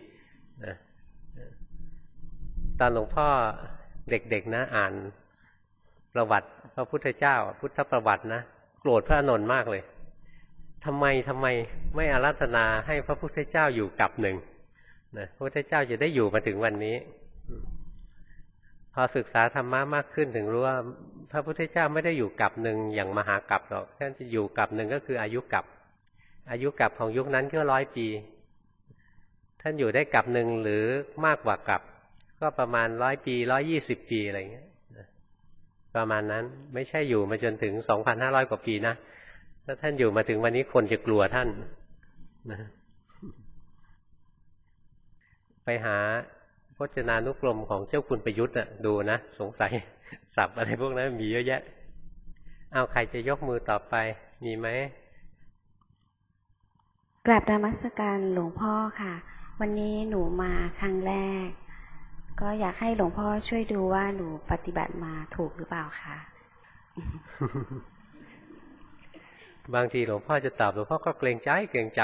ตอนหลวงพ่อเด็กๆนะอ่านประวัติพระพุทธเจ้าพุทธประวัตินะโกรธพระอานนท์มากเลยทำไมไม่อาราธนาให้พระพุทธเจ้าอยู่กับหนึ่งนะพระพุทธเจ้าจะได้อยู่มาถึงวันนี้พอศึกษาธรรมะมากขึ้นถึงรู้ว่าพระพุทธเจ้าไม่ได้อยู่กับหนึ่งอย่างมหากัปหรอกท่านจะอยู่กับหนึ่งก็คืออายุกัปของยุคนั้นก็100 ปีท่านอยู่ได้กับหนึ่งหรือมากกว่ากับก็ประมาณ100 ปี120 ปีอะไรเงี้ยประมาณนั้นไม่ใช่อยู่มาจนถึง 2,500 กว่าปีนะถ้าท่านอยู่มาถึงวันนี้คนจะกลัวท่านนะไปหาพจนานุกรมของเจ้าคุณประยุทธ์ดูนะสงสัยศัพท์อะไรพวกนั้นมีเยอะแยะเอาใครจะยกมือต่อไปมีไหมกราบนมัสการหลวงพ่อค่ะวันนี้หนูมาครั้งแรกก็อยากให้หลวงพ่อช่วยดูว่าหนูปฏิบัติมาถูกหรือเปล่าคะบางทีหลวงพ่อจะตอบหลวงพ่อก็เกรงใจ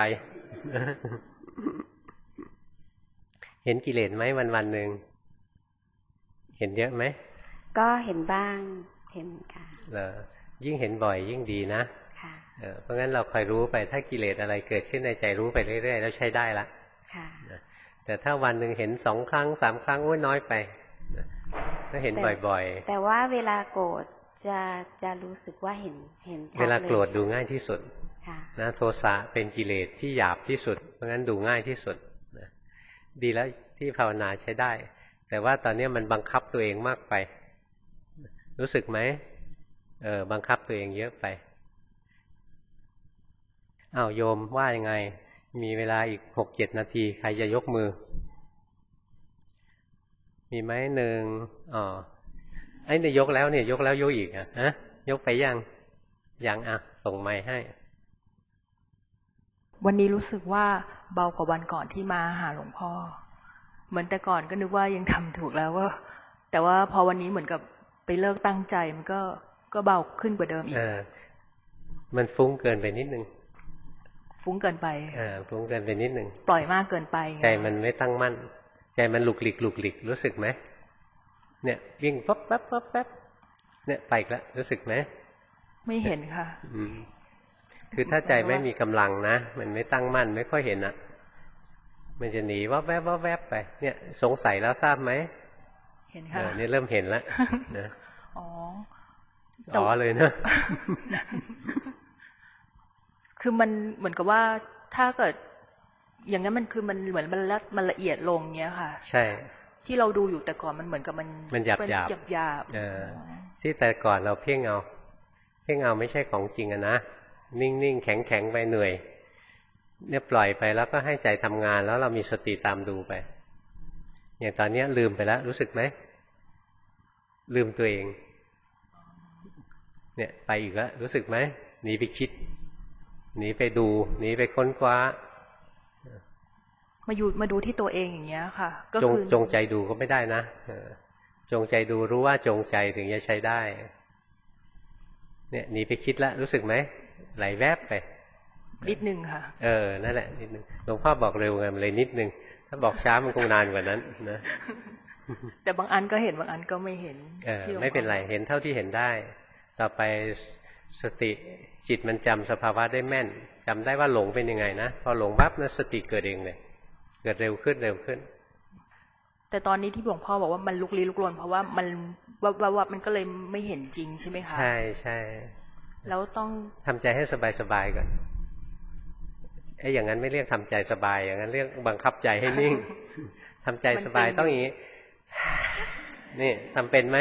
เห็นกิเลสไหมวันหนึ่งเห็นเยอะไหมก็เห็นบ้างเห็นค่ะยิ่งเห็นบ่อยยิ่งดีนะเพราะงั้นเราคอยรู้ไปถ้ากิเลสอะไรเกิดขึ้นในใจรู้ไปเรื่อยๆแล้วใช้ได้ละแต่ถ้าวันหนึ่งเห็น2 ครั้ง 3 ครั้งโอ้ยน้อยไปถ้าเห็นบ่อยๆแต่ว่าเวลาโกรธจะรู้สึกว่าเห็นชัดเลยเวลาโกรธดูง่ายที่สุดนะโทสะเป็นกิเลสที่หยาบที่สุดเพราะงั้นดูง่ายที่สุดนะดีแล้วที่ภาวนาใช้ได้แต่ว่าตอนนี้มันบังคับตัวเองมากไปรู้สึกไหมบังคับตัวเองเยอะไปอ้าวโยมว่ายังไงมีเวลาอีก 6-7 นาทีใครจะยกมือมีไหม1ไอ้เนี่ยยกแล้วเนี่ยยกแล้วยกอีกยกไปยังส่งไมค์ให้วันนี้รู้สึกว่าเบากว่าวันก่อนที่มาหาหลวงพ่อเหมือนแต่ก่อนก็นึกว่ายังทำถูกแล้วก็แต่ว่าพอวันนี้เหมือนกับไปเลิกตั้งใจมันก็เบาขึ้นกว่าเดิมอีกมันฟุ้งเกินไปนิดนึงฟุ้งเกินไปฟุ้งเกินไปนิดนึงปล่อยมากเกินไปใจมันไม่ตั้งมั่นใจมันหลุกหลิกรู้สึกไหมเนี่ยวิ่งปั๊บเนี่ยไปอีกแล้วรู้สึกไหมไม่เห็นค่ะคือถ้าใจไม่มีกำลังนะมันไม่ตั้งมั่นไม่ค่อยเห็นมันจะหนีวับแวบไปเนี่ยสงสัยแล้วทราบไหมเห็นค่ะนี่เริ่มเห็นแล้วนะเลยนะคือมันเหมือนกับว่าถ้าเกิดอย่างนั้นมันคือมันเหมือนมันละเอียดลงเงี้ยค่ะใช่ที่เราดูอยู่แต่ก่อนมันเหมือนกับมันหยาบที่แต่ก่อนเราเพ่งเอาไม่ใช่ของจริงนะนิ่งๆแข็งไปเหนื่อยเนี่ยปล่อยไปแล้วก็ให้ใจทำงานแล้วเรามีสติตามดูไปอย่างตอนนี้ลืมไปแล้วรู้สึกไหมลืมตัวเองเนี่ยไปอีกแล้วรู้สึกไหมหนีไปคิดหนีไปดูหนีไปค้นคว้ามาดูที่ตัวเองอย่างเงี้ยค่ะก็คือจงใจดูก็ไม่ได้นะจงใจดูรู้ว่าจงใจถึงจะใช้ได้เนี่ยหนีไปคิดแล้วรู้สึกไหมไหลแวบไปนิดนึงค่ะนั่นแหละนิดนึงหลวงพ่อบอกเร็วไงมันเลยนิดนึงถ้าบอกช้ามันคงนานกว่านั้นนะแต่บางอันก็เห็นบางอันก็ไม่เห็นไม่เป็นไรเห็นเท่าที่เห็นได้ต่อไปสติจิตมันจำสภาวะได้แม่นจำได้ว่าหลงเป็นยังไงนะพอหลงปั๊บนะสติเกิดเองเลยเกิดเร็วขึ้นแต่ตอนนี้ที่หลวงพ่อบอกว่ามันลุกลี้ลุกลนเพราะว่ามันว่ามันก็เลยไม่เห็นจริงใช่ไหมคะใช่แล้วต้องทำใจให้สบายก่อนไอ้อย่างนั้นไม่เรียกทำใจสบายอย่างนั้นเรียกบังคับใจให้นิ่งทำใจสบายต้องอย่างนี้นี่ทำเป็นไหม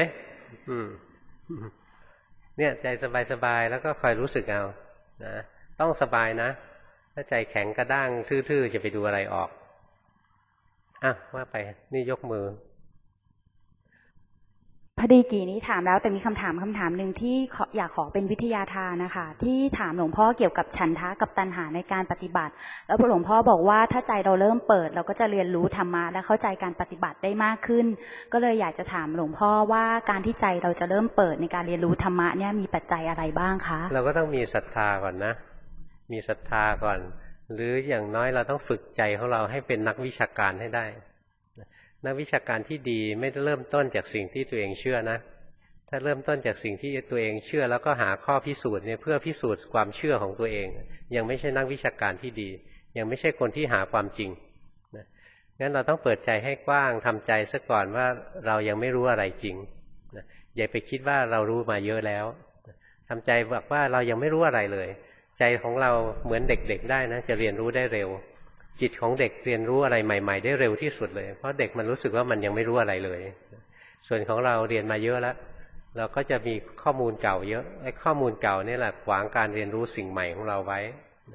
เนี่ยใจสบายแล้วก็คอยรู้สึกเอานะต้องสบายนะถ้าใจแข็งกระด้างทื่อๆจะไปดูอะไรออกว่าไปนี่ยกมือพอดีกี่นี้ถามแล้วแต่มีคำถามหนึ่งที่อยากขอเป็นวิทยาทานนะคะที่ถามหลวงพ่อเกี่ยวกับฉันทะกับตัณหาในการปฏิบัติแล้วหลวงพ่อบอกว่าถ้าใจเราเริ่มเปิดเราก็จะเรียนรู้ธรรมะและเข้าใจการปฏิบัติได้มากขึ้นก็เลยอยากจะถามหลวงพ่อว่าการที่ใจเราจะเริ่มเปิดในการเรียนรู้ธรรมะเนี่ยมีปัจจัยอะไรบ้างคะเราก็ต้องมีศรัทธาก่อนนะมีศรัทธาก่อนหรืออย่างน้อยเราต้องฝึกใจของเราให้เป็นนักวิชาการให้ได้นักวิชาการที่ดีไม่ได้เริ่มต้นจากสิ่งที่ตัวเองเชื่อนะถ้าเริ่มต้นจากสิ่งที่ตัวเองเชื่อแล้วก็หาข้อพิสูจน์เนี่ยเพื่อพิสูจน์ความเชื่อของตัวเองยังไม่ใช่นักวิชาการที่ดียังไม่ใช่คนที่หาความจริงนะงั้นเราต้องเปิดใจให้กว้างทำใจซะก่อนว่าเรายังไม่รู้อะไรจริงนะอย่าไปคิดว่าเรารู้มาเยอะแล้วทำใจบอกว่าเรายังไม่รู้อะไรเลยใจของเราเหมือนเด็กๆได้นะจะเรียนรู้ได้เร็วจิตของเด็กเรียนรู้อะไรใหม่ๆได้เร็วที่สุดเลยเพราะเด็กมันรู้สึกว่ามันยังไม่รู้อะไรเลยส่วนของเราเรียนมาเยอะแล้วเราก็จะมีข้อมูลเก่าเยอะไอ้ข้อมูลเก่านี่แหละขวางการเรียนรู้สิ่งใหม่ของเราไว้ค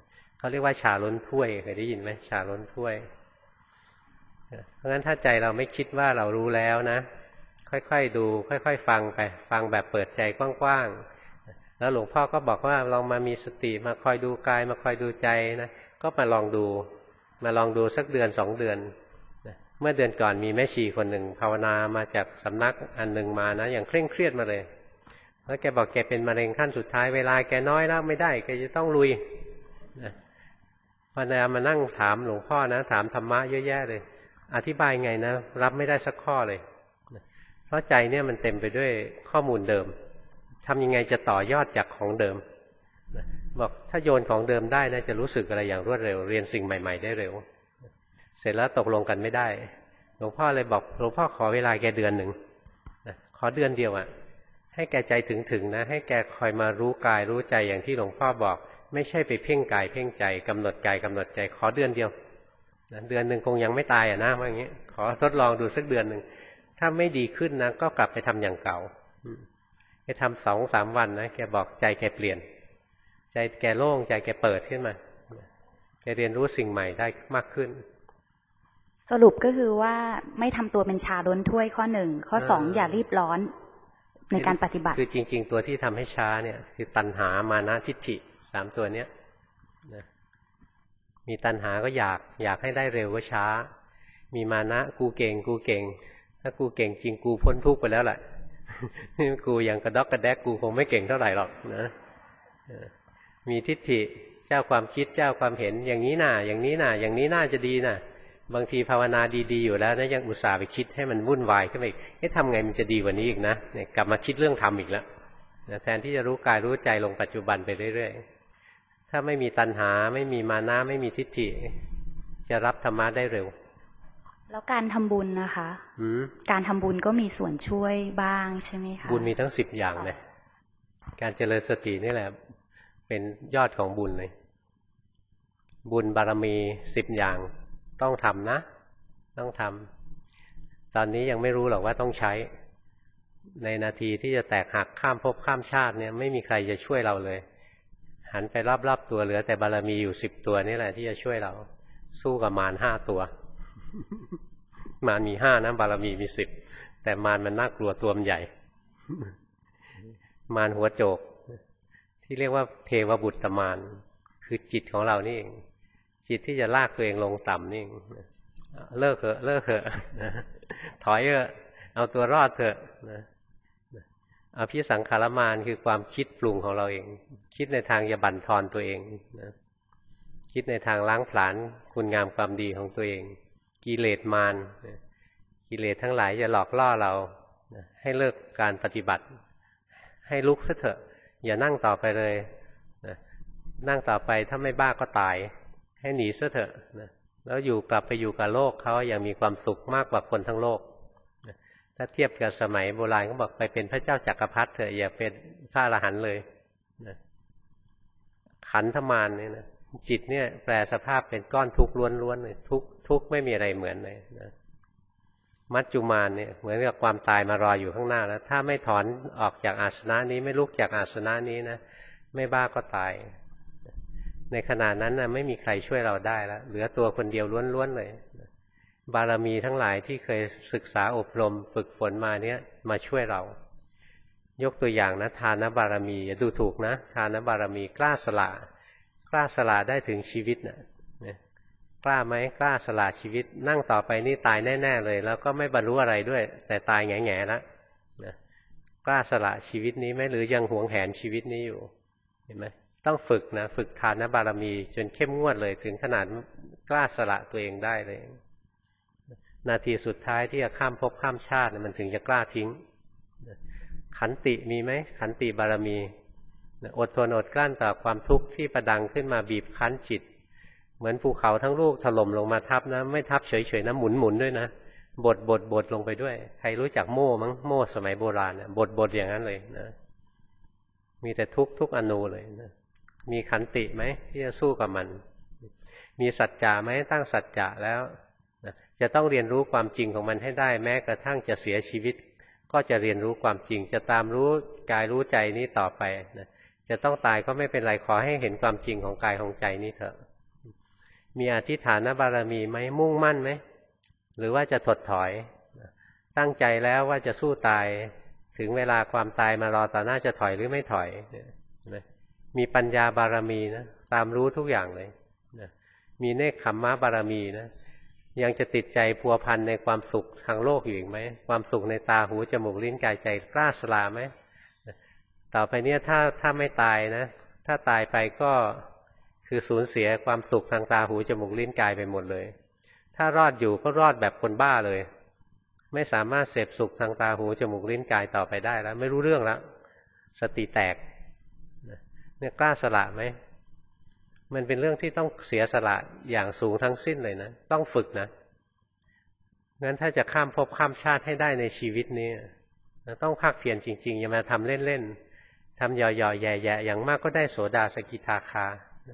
เขาเรียกว่าชาล้นถ้วยเคยได้ยินไหมชาล้นถ้วยเพราะงั้นถ้าใจเราไม่คิดว่าเรารู้แล้วนะค่อยๆดูค่อยๆฟังไปฟังแบบเปิดใจกว้างๆแล้วหลวงพ่อก็บอกว่าลองมามีสติมาคอยดูกายมาคอยดูใจนะก็มาลองดูสักเดือน2 เดือนเมื่อเดือนก่อนมีแม่ชีคนหนึ่งภาวนามาจากสำนักอันหนึ่งมานะอย่างเคร่งเครียดมาเลยแล้วแกบอกแกเป็นมะเร็งขั้นสุดท้ายเวลาแกน้อยแล้วไม่ได้แกจะต้องลุยพอมานั่งถามหลวงพ่อนะถามธรรมะเยอะแยะเลยอธิบายไงนะรับไม่ได้สักข้อเลยเพราะใจเนี่ยมันเต็มไปด้วยข้อมูลเดิมทำยังไงจะต่อยอดจากของเดิมบอกถ้าโยนของเดิมได้นะจะรู้สึกอะไรอย่างรวดเร็วเรียนสิ่งใหม่ๆได้เร็วเสร็จแล้วตกลงกันไม่ได้หลวงพ่อเลยบอกหลวงพ่อขอเวลาแกเดือนหนึ่งขอเดือนเดียวให้แกใจถึงนะให้แกคอยมารู้กายรู้ใจอย่างที่หลวงพ่อบอกไม่ใช่ไปเพ่งกายเพ่งใจกำหนดกายกำหนดใจขอเดือนเดียวเดือนหนึ่งคงยังไม่ตายนะว่าอย่างนี้ขอทดลองดูสักเดือนหนึ่งถ้าไม่ดีขึ้นนะก็กลับไปทำอย่างเก่าไปทำ2-3 วันนะแกบอกใจแกเปลี่ยนใจแกโล่งใจแกเปิดขึ้นมาแกเรียนรู้สิ่งใหม่ได้มากขึ้นสรุปก็คือว่าไม่ทำตัวเป็นชาล้นถ้วยข้อ1ข้อ2อย่ารีบร้อนในการปฏิบัติคือจริงๆตัวที่ทำให้ช้าเนี่ยคือตัณหามานะทิฏฐิ3 ตัวเนี้ยมีตัณหาก็อยากให้ได้เร็วก็ช้ามีมานะกูเก่งถ้ากูเก่งจริงกูพ้นทุกข์ไปแล้วแหละนี่กูอย่างกระดอกกระแดกกูคงไม่เก่งเท่าไหร่หรอกนะมีทิฏฐิเจ้าความคิดเจ้าความเห็นอย่างนี้น่ะอย่างนี้น่ะอย่างนี้น่าจะดีน่ะบางทีภาวนาดีๆอยู่แล้วนะยังอุตส่าห์ไปคิดให้มันวุ่นวายขึ้นมาอีกทำไงมันจะดีกว่านี้อีกนะเนี่ยกลับมาคิดเรื่องธรรมอีกแล้วแทนที่จะรู้กายรู้ใจลงปัจจุบันไปเรื่อยๆถ้าไม่มีตัณหาไม่มีมานะไม่มีทิฏฐิจะรับธรรมะได้เร็วแล้วการทำบุญนะคะการทำบุญก็มีส่วนช่วยบ้างใช่ไหมคะบุญมีทั้ง10 อย่างเลยการเจริญสตินี่แหละเป็นยอดของบุญเลยบุญบารมี10 อย่างต้องทำนะต้องทำตอนนี้ยังไม่รู้หรอกว่าต้องใช้ในนาทีที่จะแตกหักข้ามภพข้ามชาติเนี่ยไม่มีใครจะช่วยเราเลยหันไปรอบๆตัวเหลือแต่บารมีอยู่10 ตัวนี่แหละที่จะช่วยเราสู้กับมาร5 ตัวมารมี5นะบารมีมี10แต่มารมันน่ากลัวตัวมันใหญ่มารหัวโจกที่เรียกว่าเทวบุตรมารคือจิตของเรานี่เองจิตที่จะลากตัวเองลงต่ำนี่เลิกเถอะถอยเถอะเอาตัวรอดเถอะอภิสังขารมารคือความคิดปรุงของเราเองคิดในทางจะบั่นทอนตัวเองคิดในทางล้างผลาญคุณงามความดีของตัวเองกิเลสมารกิเลสทั้งหลายจะหลอกล่อเราให้เลิกการปฏิบัติให้ลุกซะเถอะอย่านั่งต่อไปเลยนั่งต่อไปถ้าไม่บ้าก็ตายให้หนีซะเถอะแล้วกลับไปอยู่กับโลกเขาอย่างมีความสุขมากกว่าคนทั้งโลกถ้าเทียบกับสมัยโบราณเขาบอกไปเป็นพระเจ้าจักรพรรดิเถอะอย่าเป็นพระอรหันต์เลยขันธมารเนี่ยนะจิตเนี่ยแปลสภาพเป็นก้อนทุกข์ล้วนๆเลยทุกข์ไม่มีอะไรเหมือนเลยนะมัจจุมารเนี่ยเหมือนกับความตายมารออยู่ข้างหน้าแล้วถ้าไม่ถอนออกจากอาสนะนี้ไม่ลุกจากอาสนะนี้นะไม่บ้าก็ตายในขณะนั้นนะไม่มีใครช่วยเราได้แล้วเหลือตัวคนเดียวล้วนๆเลยบารมีทั้งหลายที่เคยศึกษาอบรมฝึกฝนมาเนี่ยมาช่วยเรายกตัวอย่างนะทานบารมีอย่าดูถูกนะทานบารมีกล้าสละได้ถึงชีวิตนะกล้าไหมกล้าสละชีวิตนั่งต่อไปนี่ตายแน่ๆเลยแล้วก็ไม่บรรลุอะไรด้วยแต่ตายแง่ๆแล้วกล้าสละชีวิตนี้ไหมหรือยังหวงแหนชีวิตนี้อยู่เห็นไหมต้องฝึกนะฝึกทานบารมีจนเข้มงวดเลยถึงขนาดกล้าสละตัวเองได้เลยนาทีสุดท้ายที่จะข้ามภพข้ามชาติมันถึงจะกล้าทิ้งขันติมีไหมขันติบารมีอดทนอดกลั้นต่อความทุกข์ที่ประดังขึ้นมาบีบคั้นจิตเหมือนภูเขาทั้งลูกถล่มลงมาทับนะไม่ทับเฉยๆนะหมุนด้วยนะบดลงไปด้วยใครรู้จักโม่มั้งโม่สมัยโบราณนะบดอย่างนั้นเลยนะมีแต่ทุกอนูเลยนะมีขันติไหมที่จะสู้กับมันมีสัจจะไหมตั้งสัจจะแล้วจะต้องเรียนรู้ความจริงของมันให้ได้แม้กระทั่งจะเสียชีวิตก็จะเรียนรู้ความจริงจะตามรู้กายรู้ใจนี้ต่อไปนะจะต้องตายก็ไม่เป็นไรขอให้เห็นความจริงของกายของใจนี้เถอะมีอธิฐานบารมีไหมมุ่งมั่นไหมหรือว่าจะถดถอยตั้งใจแล้วว่าจะสู้ตายถึงเวลาความตายมารอต่อหน้าจะถอยหรือไม่ถอยมีปัญญาบารมีนะตามรู้ทุกอย่างเลยมีเนกขัมมะบารมีนะยังจะติดใจพัวพันในความสุขทางโลกอยู่อีกไหมความสุขในตาหูจมูกลิ้นกายใจกล้าสละไหมต่อไปเนี่ยถ้าไม่ตายนะถ้าตายไปก็คือสูญเสียความสุขทางตาหูจมูกลิ้นกายไปหมดเลยถ้ารอดอยู่ก็รอดแบบคนบ้าเลยไม่สามารถเสพสุขทางตาหูจมูกลิ้นกายต่อไปได้แล้วไม่รู้เรื่องแล้วสติแตกเนี่ยกล้าสละไหมมันเป็นเรื่องที่ต้องเสียสละอย่างสูงทั้งสิ้นเลยนะต้องฝึกนะงั้นถ้าจะข้ามภพข้ามชาติให้ได้ในชีวิตนี้ต้องภาคเพียรจริงๆอย่ามาทำเล่นๆทำหย่อๆแย่ๆอย่างมากก็ได้โสดาสกิทาคา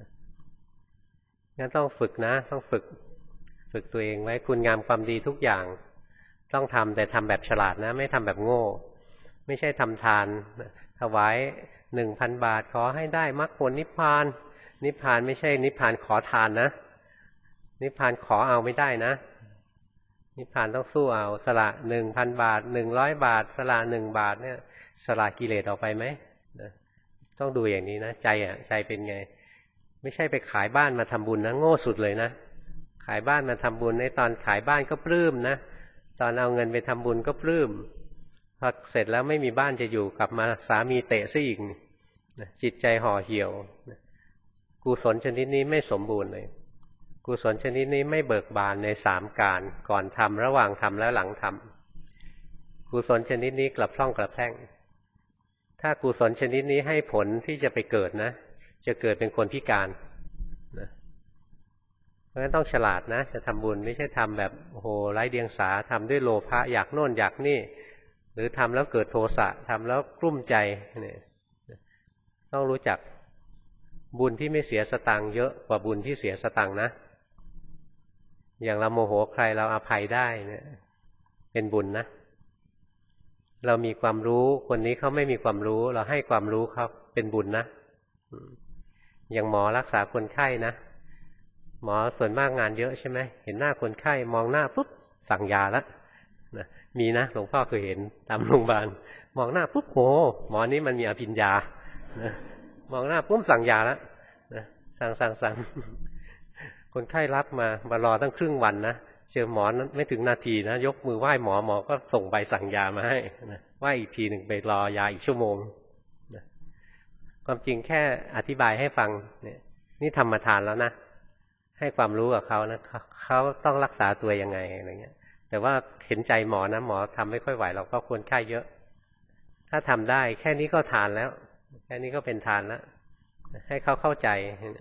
งั้นต้องฝึกนะต้องฝึกตัวเองไว้คุณงามความดีทุกอย่างต้องทำแต่ทำแบบฉลาดนะไม่ทำแบบโง่ไม่ใช่ทำทานถวาย 1,000 บาทขอให้ได้มรรคผลนิพพานนิพพานไม่ใช่นิพพานขอทานนะนิพพานขอเอาไม่ได้นะนิพพานต้องสู้เอาสละ 1,000 บาท100 บาทสละ1 บาทเนี่ยสละกิเลสออกไปไหมต้องดูอย่างนี้นะใจเป็นไงไม่ใช่ไปขายบ้านมาทำบุญนะโง่สุดเลยนะขายบ้านมาทำบุญในตอนขายบ้านก็ปลื้มนะตอนเอาเงินไปทำบุญก็ปลื้มพอเสร็จแล้วไม่มีบ้านจะอยู่กลับมาสามีเตะซะอีกจิตใจห่อเหี่ยวกุศลชนิดนี้ไม่สมบูรณ์เลยกุศลชนิดนี้ไม่เบิกบานใน3การก่อนทำระหว่างทำและหลังทำกุศลชนิดนี้กลับพร่องกลับแพร่งถ้ากุศลชนิดนี้ให้ผลที่จะไปเกิดนะจะเกิดเป็นคนพิการนะเพราะฉะนั้นต้องฉลาดนะจะทำบุญไม่ใช่ทำแบบโอ้โหไร้เดียงสาทำด้วยโลภะอยากโน่นอยากนี่หรือทำแล้วเกิดโทสะทำแล้วกลุ้มใจเนี่ยต้องรู้จักบุญที่ไม่เสียสตังค์เยอะกว่าบุญที่เสียสตังค์นะอย่างเราโมโหใครเราอภัยได้เนี่ยเป็นบุญนะเรามีความรู้คนนี้เขาไม่มีความรู้เราให้ความรู้เขาเป็นบุญนะอย่างหมอรักษาคนไข้นะหมอส่วนมากงานเยอะใช่ไหมเห็นหน้าคนไข้มองหน้าปุ๊บสั่งยาแล้วนะมีนะหลวงพ่อเคยเห็นตามโรงพยาบาลมองหน้าปุ๊บโหหมอนี้มันมีอภิญญานะมองหน้าปุ๊บสั่งยาแล้วนะสั่งคนไข้รับมารอตั้งครึ่งวันนะเจอหมอนั้นไม่ถึงนาทีนะยกมือไหว้หมอก็ส่งใบสั่งยามาให้นะไหว้อีกทีหนึ่งไปรอยาอีกชั่วโมงนะความจริงแค่อธิบายให้ฟังเนี่ยนี่ธรรมทานแล้วนะให้ความรู้กับเขานะเขาต้องรักษาตัวยังไงอะไรเงี้ยแต่ว่าเห็นใจหมอนะหมอทำไม่ค่อยไหวเราก็คนไข้เยอะถ้าทำได้แค่นี้ก็ทานแล้วแค่นี้ก็เป็นทานแล้วให้เขาเข้าใจ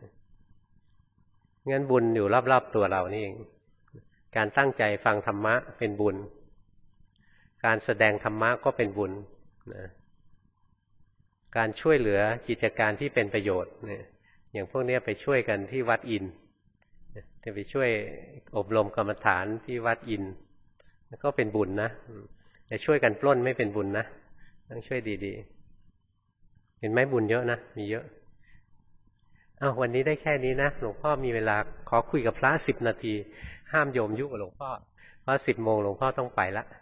งั้นบุญอยู่รอบๆตัวเรานี่เองการตั้งใจฟังธรรมะเป็นบุญการแสดงธรรมะก็เป็นบุญนะการช่วยเหลือกิจการที่เป็นประโยชน์เนี่ยอย่างพวกนี้ไปช่วยกันที่วัดอินจะไปช่วยอบรมกรรมฐานที่วัดอินก็เป็นบุญนะแต่ช่วยกันปล้นไม่เป็นบุญนะต้องช่วยดีๆเห็นไหมบุญเยอะนะมีเยอะวันนี้ได้แค่นี้นะหลวงพ่อมีเวลาขอคุยกับพระ10 นาทีห้ามโยมยุ่งกับหลวงพ่อเพราะ10 โมงหลวงพ่อต้องไปละ